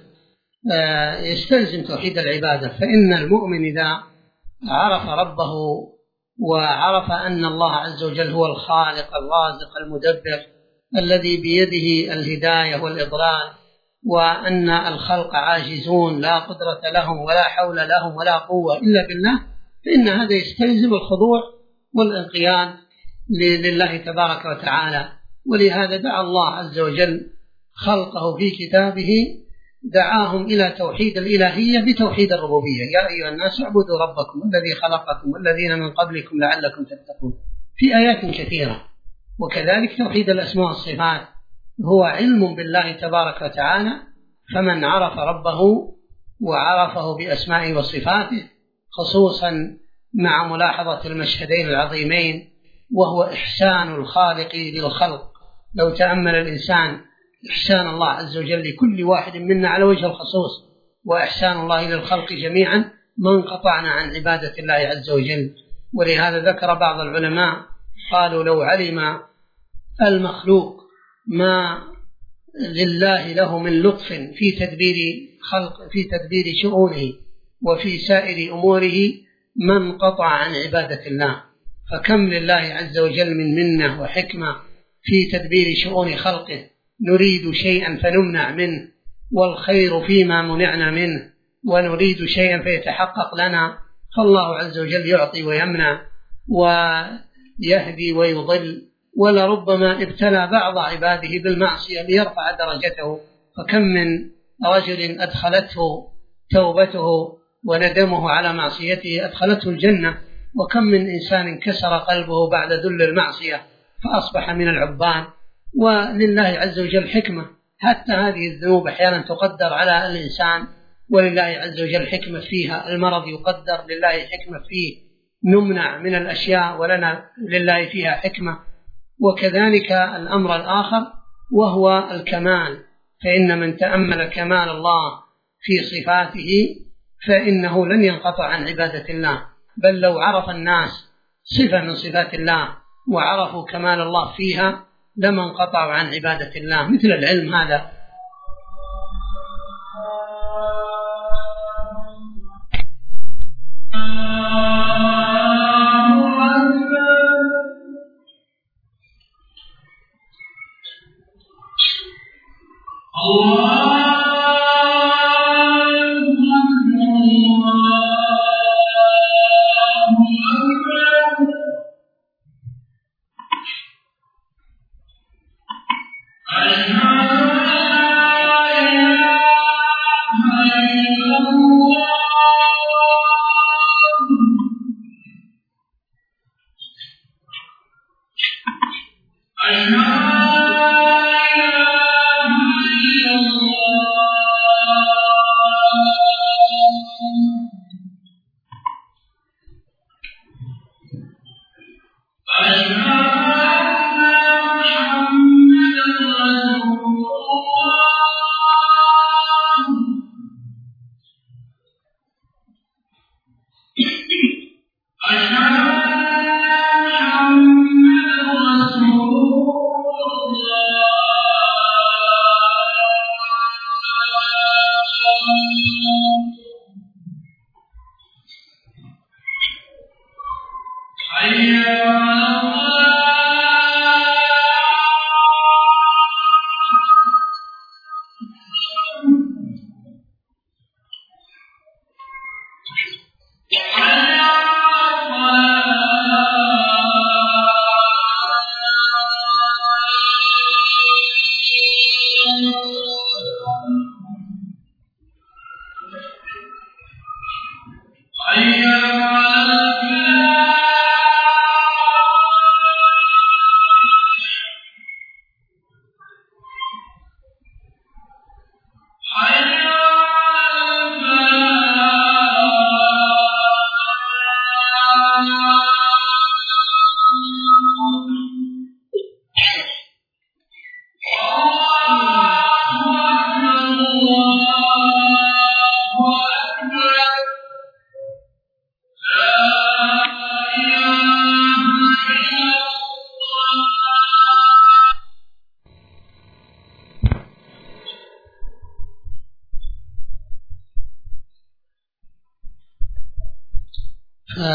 يستلزم توحيد العبادة، فإن المؤمن إذا عرف ربه وعرف أن الله عز وجل هو الخالق الرازق المدبر الذي بيده الهداية والإضلال، وأن الخلق عاجزون لا قدرة لهم ولا حول لهم ولا قوة إلا بالله، فإن هذا يستلزم الخضوع والانقياد لله تبارك وتعالى. ولهذا دعا الله عز وجل خلقه في كتابه، دعاهم إلى توحيد الإلهية بتوحيد الربوبية: يا أيها الناس اعبدوا ربكم الذي خلقكم والذين من قبلكم لعلكم تتقون، في آيات كثيرة. وكذلك توحيد الأسماء والصفات هو علم بالله تبارك وتعالى، فمن عرف ربه وعرفه بأسمائه وصفاته، خصوصا مع ملاحظة المشهدين العظيمين وهو إحسان الخالق للخلق. لو تأمل الإنسان إحسان الله عز وجل لكل واحد منا على وجه الخصوص، وإحسان الله للخلق جميعا، ما انقطعنا عن عبادة الله عز وجل. ولهذا ذكر بعض العلماء قالوا: لو علم المخلوق ما لله له من لطف في تدبير شؤونه وفي سائر أموره ما انقطع عن عبادة الله. فكم لله عز وجل من منة وحكمة في تدبير شؤون خلقه، نريد شيئا فنمنع منه، والخير فيما منعنا منه، ونريد شيئا فيتحقق لنا، فالله عز وجل يعطي ويمنع ويهدي ويضل، ولربما ابتلى بعض عباده بالمعصية ليرفع درجته. فكم من رجل أدخلته توبته وندمه على معصيته أدخلته الجنة، وكم من إنسان كسر قلبه بعد ذل المعصية فأصبح من العباد. ولله عز وجل حكمة، حتى هذه الذنوب أحيانا تقدر على الإنسان ولله عز وجل حكمة فيها. المرض يقدر لله حكمة فيه، نمنع من الأشياء ولنا لله فيها حكمة. وكذلك الأمر الآخر وهو الكمال، فإن من تأمل كمال الله في صفاته فإنه لن ينقطع عن عبادة الله، بل لو عرف الناس صفة من صفات الله وعرفوا كمال الله فيها لما انقطعوا عن عبادة الله، مثل العلم هذا. حي على الصلاة.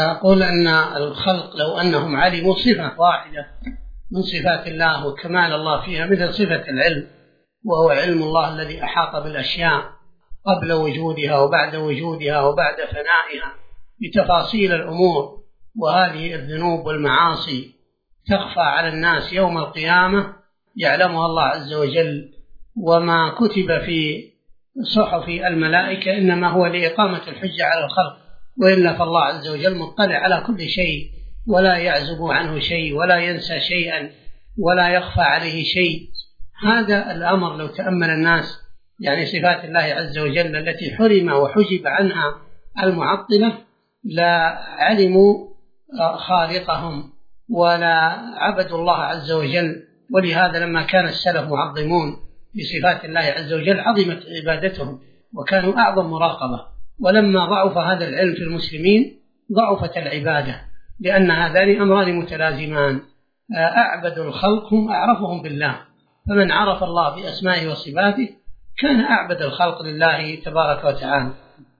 أقول أن الخلق لو أنهم علموا صفة واحدة من صفات الله وكمال الله فيها مثل صفة العلم، وهو علم الله الذي أحاط بالأشياء قبل وجودها وبعد وجودها وبعد فنائها بتفاصيل الأمور، وهذه الذنوب والمعاصي تخفى على الناس يوم القيامة يعلمها الله عز وجل، وما كتب في صحف الملائكة إنما هو لإقامة الحجة على الخلق، وإلا فالله عز وجل مطلع على كل شيء ولا يعزب عنه شيء ولا ينسى شيئا ولا يخفى عليه شيء. هذا الأمر لو تأمل الناس يعني صفات الله عز وجل التي حرم وحجب عنها المعطلة لا علموا خالقهم ولا عبدوا الله عز وجل. ولهذا لما كان السلف معظمون بصفات الله عز وجل عظمت عبادتهم وكانوا أعظم مراقبة، ولما ضعف هذا العلم في المسلمين ضعفت العبادة، لأن هذان أمران متلازمان، أعبد الخلق هم أعرفهم بالله، فمن عرف الله بأسمائه وصفاته كان أعبد الخلق لله تبارك وتعالى.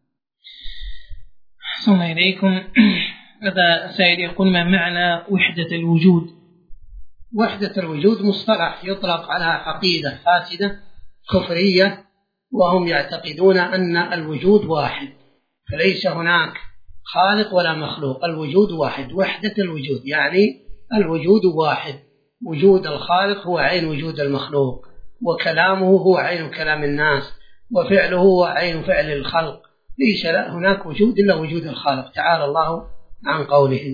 أحسن إليكم. هذا سائل يقول: ما معنى وحدة الوجود؟ وحدة الوجود مصطلح يطلق على عقيدة فاسدة كفرية، وهم يعتقدون أن الوجود واحد، فليس هناك خالق ولا مخلوق، الوجود واحد. وحدة الوجود يعني الوجود واحد، وجود الخالق هو عين وجود المخلوق، وكلامه هو عين كلام الناس، وفعله هو عين فعل الخلق، ليس هناك وجود إلا وجود الخالق تعالى الله عن قوله.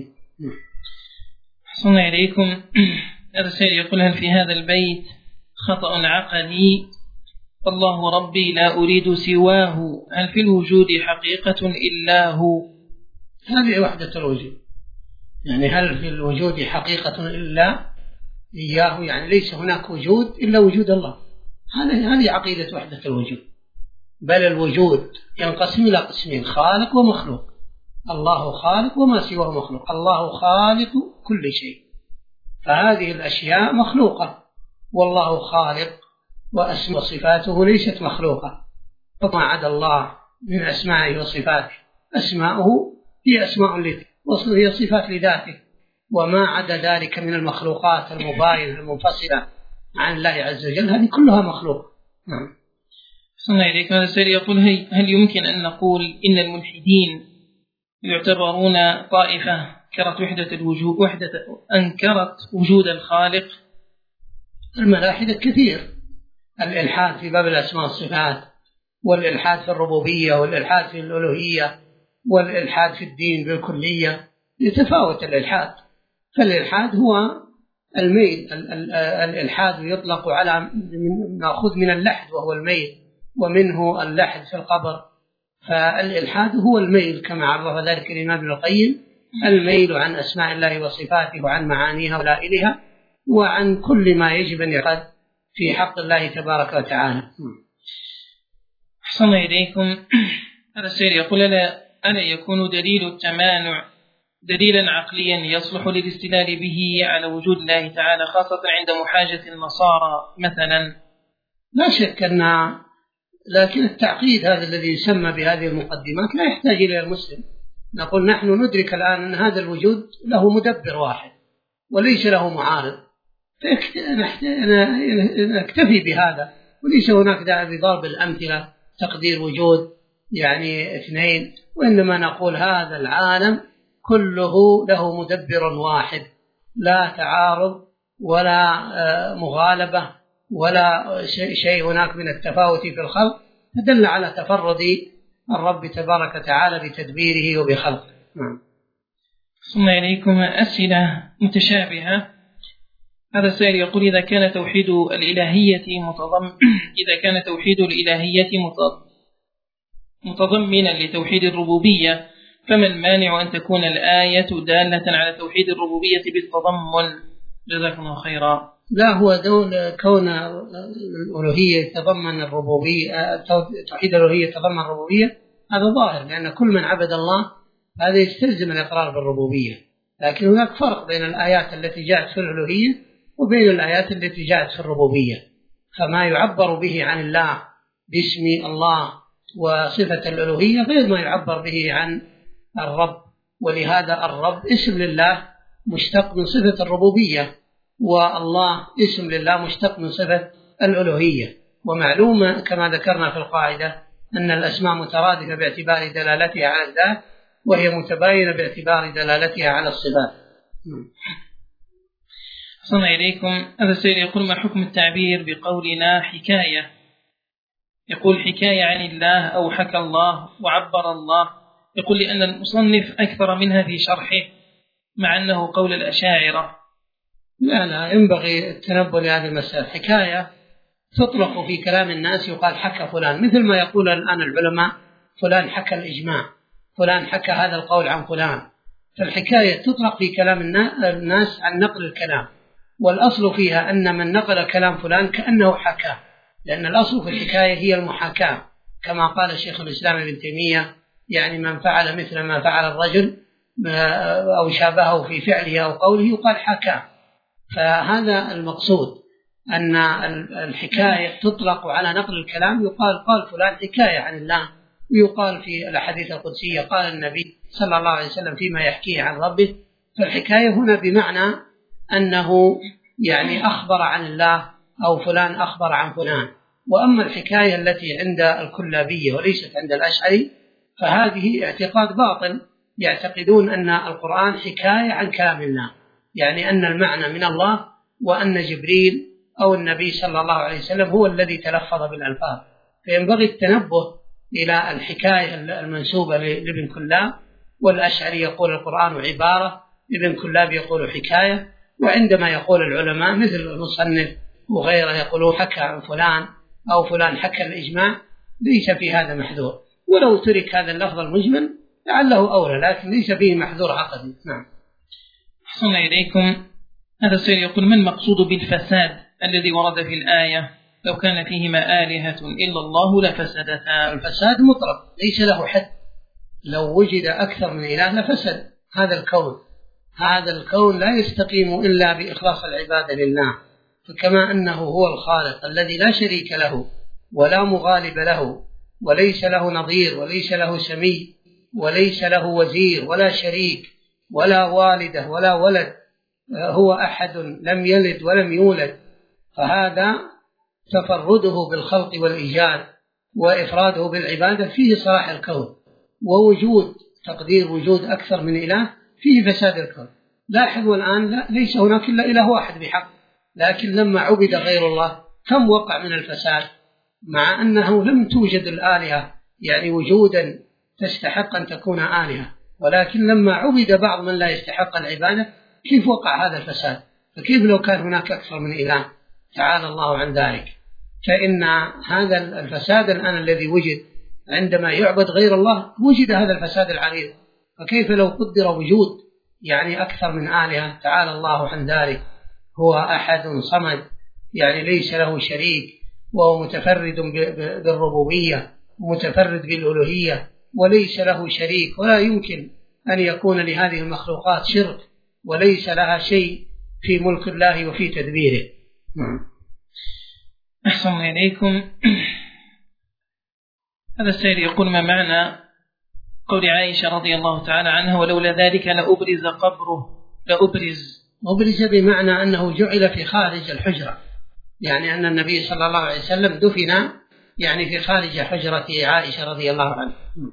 أحسن إليكم. هذا السائل يقول: هل في هذا البيت خطأ عقدي؟ الله ربي لا أريد سواه، هل في الوجود حقيقة إلا هو؟ هذه وحدة الوجود، يعني هل في الوجود حقيقة إلا إياه، يعني ليس هناك وجود إلا وجود الله. هذه عقيدة وحدة الوجود. بل الوجود ينقسم إلى قسمين: خالق ومخلوق. الله خالق وما سواه مخلوق، الله خالق كل شيء، فهذه الأشياء مخلوقة، والله خالق، وأسماء صفاته ليست مخلوقة. فما عدا الله من أسمائه وصفاته، أسماؤه هي أسماء وهي صفات لذاته، وما عدا ذلك من المخلوقات المباينة المنفصلة عن الله عز وجل هذه كلها مخلوق. صلى إليك. هذا السائل يقول: هل يمكن أن نقول إن الملحدين يعتبرون طائفة أنكرت وحدة الوجود، أنكرت وجود الخالق؟ الملاحدة كثير، الإلحاد في باب الأسماء والصفات، والإلحاد في الربوبية، والإلحاد في الألوهية، والإلحاد في الدين بالكلية، يتفاوت الإلحاد. فالإلحاد هو الميل، الإلحاد يطلق على نأخذ من اللحد وهو الميل، ومنه اللحد في القبر. فالإلحاد هو الميل كما عرف ذلك الإمام ابن القيم: الميل عن أسماء الله وصفاته وعن معانيها ودلائلها وعن كل ما يجب أن يقال في حق الله تبارك وتعالى. أحسن إليكم. هذا السائل يقول: ألا يكون دليل التمانع دليلا عقليا يصلح للاستدلال به على وجود الله تعالى، خاصة عند محاجة النصارى مثلا؟ لا شك لكن التعقيد هذا الذي يسمى بهذه المقدمات لا يحتاج إلى المسلم. نقول نحن ندرك الآن أن هذا الوجود له مدبر واحد وليس له معارض، نكتفي بهذا، وليس هناك داعي بضرب الأمثلة تقدير وجود يعني اثنين، وإنما نقول هذا العالم كله له مدبر واحد، لا تعارض ولا مغالبة ولا شيء هناك من التفاوت في الخلق، تدل على تفرد الرب تبارك وتعالى بتدبيره وبخلقه. ثم إليكم أسئلة متشابهة. هذا السائل يقول: إذا كان توحيد الإلهية متضمنا لتوحيد الربوبية، فما المانع أن تكون الآية دالة على توحيد الربوبية بالتضمن؟ جزاكم الله خيرا. لا، هو كون الألوهية يتضمن الربوبية، توحيد الألوهية يتضمن الربوبية، هذا ظاهر، لأن كل من عبد الله هذا يستلزم الإقرار بالربوبية. لكن هناك فرق بين الآيات التي جاءت في الألوهية وبين الآيات التي جاءت في الربوبية. فما يعبر به عن الله باسم الله وصفة الألوهية غير ما يعبر به عن الرب ولهذا الرب اسم لله مشتق من صفة الربوبية، والله اسم لله مشتق من صفة الألوهية. ومعلومة كما ذكرنا في القاعدة أن الأسماء مترادفة باعتبار دلالتها على الذات، وهي متباينة باعتبار دلالتها على الصفات. صلى إليكم. هذا السائل يقول: ما حكم التعبير بقولنا حكاية؟ يقول حكاية عن الله أو حكى الله وعبر الله. يقول لأن المصنف أكثر منها في شرحه مع أنه قول الأشاعرة. لا ينبغي التنبؤ لهذه المسألة. حكاية تطلق في كلام الناس، يقال حكى فلان، مثل ما يقول الآن العلماء فلان حكى الإجماع، فلان حكى هذا القول عن فلان. فالحكاية تطلق في كلام الناس عن نقل الكلام، والأصل فيها أن من نقل كلام فلان كأنه حكى، لأن الأصل في الحكاية هي المحاكاة، كما قال الشيخ الإسلام ابن تيمية: يعني من فعل مثل ما فعل الرجل أو شابهه في فعله أو قوله يقال حكى. فهذا المقصود، أن الحكاية تطلق على نقل الكلام، يقال قال فلان حكاية عن الله، ويقال في الأحاديث القدسية قال النبي صلى الله عليه وسلم فيما يحكيه عن ربه. فالحكاية هنا بمعنى أنه يعني أخبر عن الله أو فلان أخبر عن فلان. وأما الحكاية التي عند الكلابية وليست عند الأشعري فهذه اعتقاد باطل، يعتقدون أن القرآن حكاية عن كلام الله، يعني أن المعنى من الله، وأن جبريل أو النبي صلى الله عليه وسلم هو الذي تلفظ بالألفاظ. فينبغي التنبه إلى الحكاية المنسوبة لابن كلاب، والأشعري يقول القرآن عبارة، ابن كلاب يقول حكاية. وعندما يقول العلماء مثل المصنف وغيره يقولون حكى عن فلان أو فلان حكى الإجماع، ليس في هذا محذور، ولو ترك هذا اللفظ المجمل لعله أولى، لكن ليس فيه محذور عقدي. نعم. أحسن إليكم. هذا السؤال يقول: ما المقصود بالفساد الذي ورد في الآية: لو كان فيهما آلهة إلا الله لفسدتا؟ الفساد مطلق ليس له حد، لو وجد أكثر من إله لفسد هذا الكون. هذا الكون لا يستقيم إلا بإخلاص العبادة لله، فكما أنه هو الخالق الذي لا شريك له ولا مغالب له وليس له نظير وليس له سمي وليس له وزير ولا شريك ولا والده ولا ولد، هو أحد لم يلد ولم يولد، فهذا تفرده بالخلق والإيجاد وإفراده بالعبادة فيه صلاح الكون. ووجود تقدير وجود أكثر من إله فيه فساد الكون. لاحظوا الآن ليس هناك إلا إله واحد بحق، لكن لما عبد غير الله كم وقع من الفساد، مع أنه لم توجد الآلهة يعني وجودا تستحق أن تكون آلهة، ولكن لما عبد بعض من لا يستحق العبادة كيف وقع هذا الفساد؟ فكيف لو كان هناك أكثر من إله؟ تعالى الله عن ذلك. فإن هذا الفساد الآن الذي وجد عندما يعبد غير الله وجد هذا الفساد العريض، فكيف لو قدر وجود يعني أكثر من آلهة؟ تعالى الله عن ذلك. هو أحد صمد، يعني ليس له شريك، وهو متفرد بالربوبية ومتفرد بالألوهية، وليس له شريك، ولا يمكن أن يكون لهذه المخلوقات شرك، وليس لها شيء في ملك الله وفي تدبيره. أحسن إليكم. هذا السائل يقول: ما معنى قول عائشة رضي الله تعالى عنها: ولولا ذلك لأبرز قبره؟ أبرز بمعنى أنه جعل في خارج الحجرة، يعني أن النبي صلى الله عليه وسلم دفن يعني في خارج حجرة عائشة رضي الله عنها.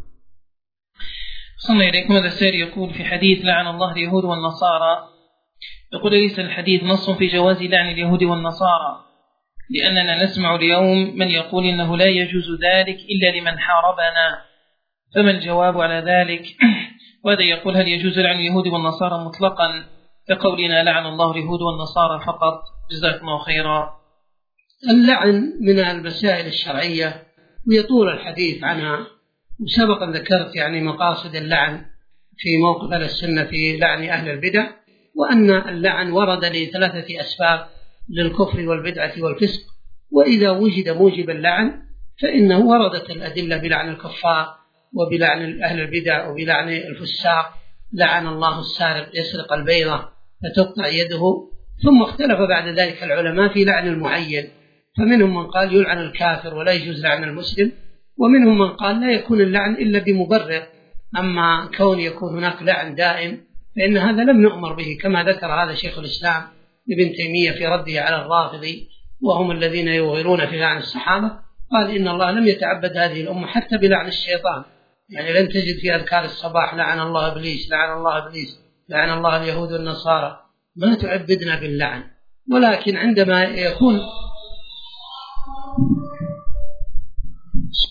صلى الله عليكم. هذا السائل يقول: في حديث لعن الله اليهود والنصارى، يقول: ليس الحديث نص في جواز لعن اليهود والنصارى، لأننا نسمع اليوم من يقول إنه لا يجوز ذلك إلا لمن حاربنا، فما الجواب على ذلك؟ وهذا يقول: هل يجوز لعن اليهود والنصارى مطلقا كقولنا لعن الله اليهود والنصارى فقط؟ جزاكم الله خيرا. اللعن من المسائل الشرعية ويطول الحديث عنها، وسبقا ذكرت يعني مقاصد اللعن في موقف أهل السنة في لعن أهل البدع، وأن اللعن ورد لثلاثة أسباب: للكفر والبدعة والفسق. وإذا وجد موجب اللعن فإنه وردت الأدلة بلعن الكفار وبلعن أهل البدع وبلعن الفساق. لعن الله السارق يسرق البيضة فتقطع يده. ثم اختلف بعد ذلك العلماء في لعن المعين، فمنهم من قال يلعن الكافر ولا يجوز لعن المسلم، ومنهم من قال لا يكون اللعن إلا بمبرر، أما كون يكون هناك لعن دائم فإن هذا لم نؤمر به، كما ذكر هذا شيخ الإسلام ابن تيمية في رده على الرافضي وهم الذين يوغرون في لعن الصحابة، قال إن الله لم يتعبد هذه الأمة حتى بلعن الشيطان. يعني لن تجد في أذكار الصباح لعن الله إبليس، لعن الله إبليس، لعن الله اليهود والنصارى، ما تعبدنا باللعن. ولكن عندما يكون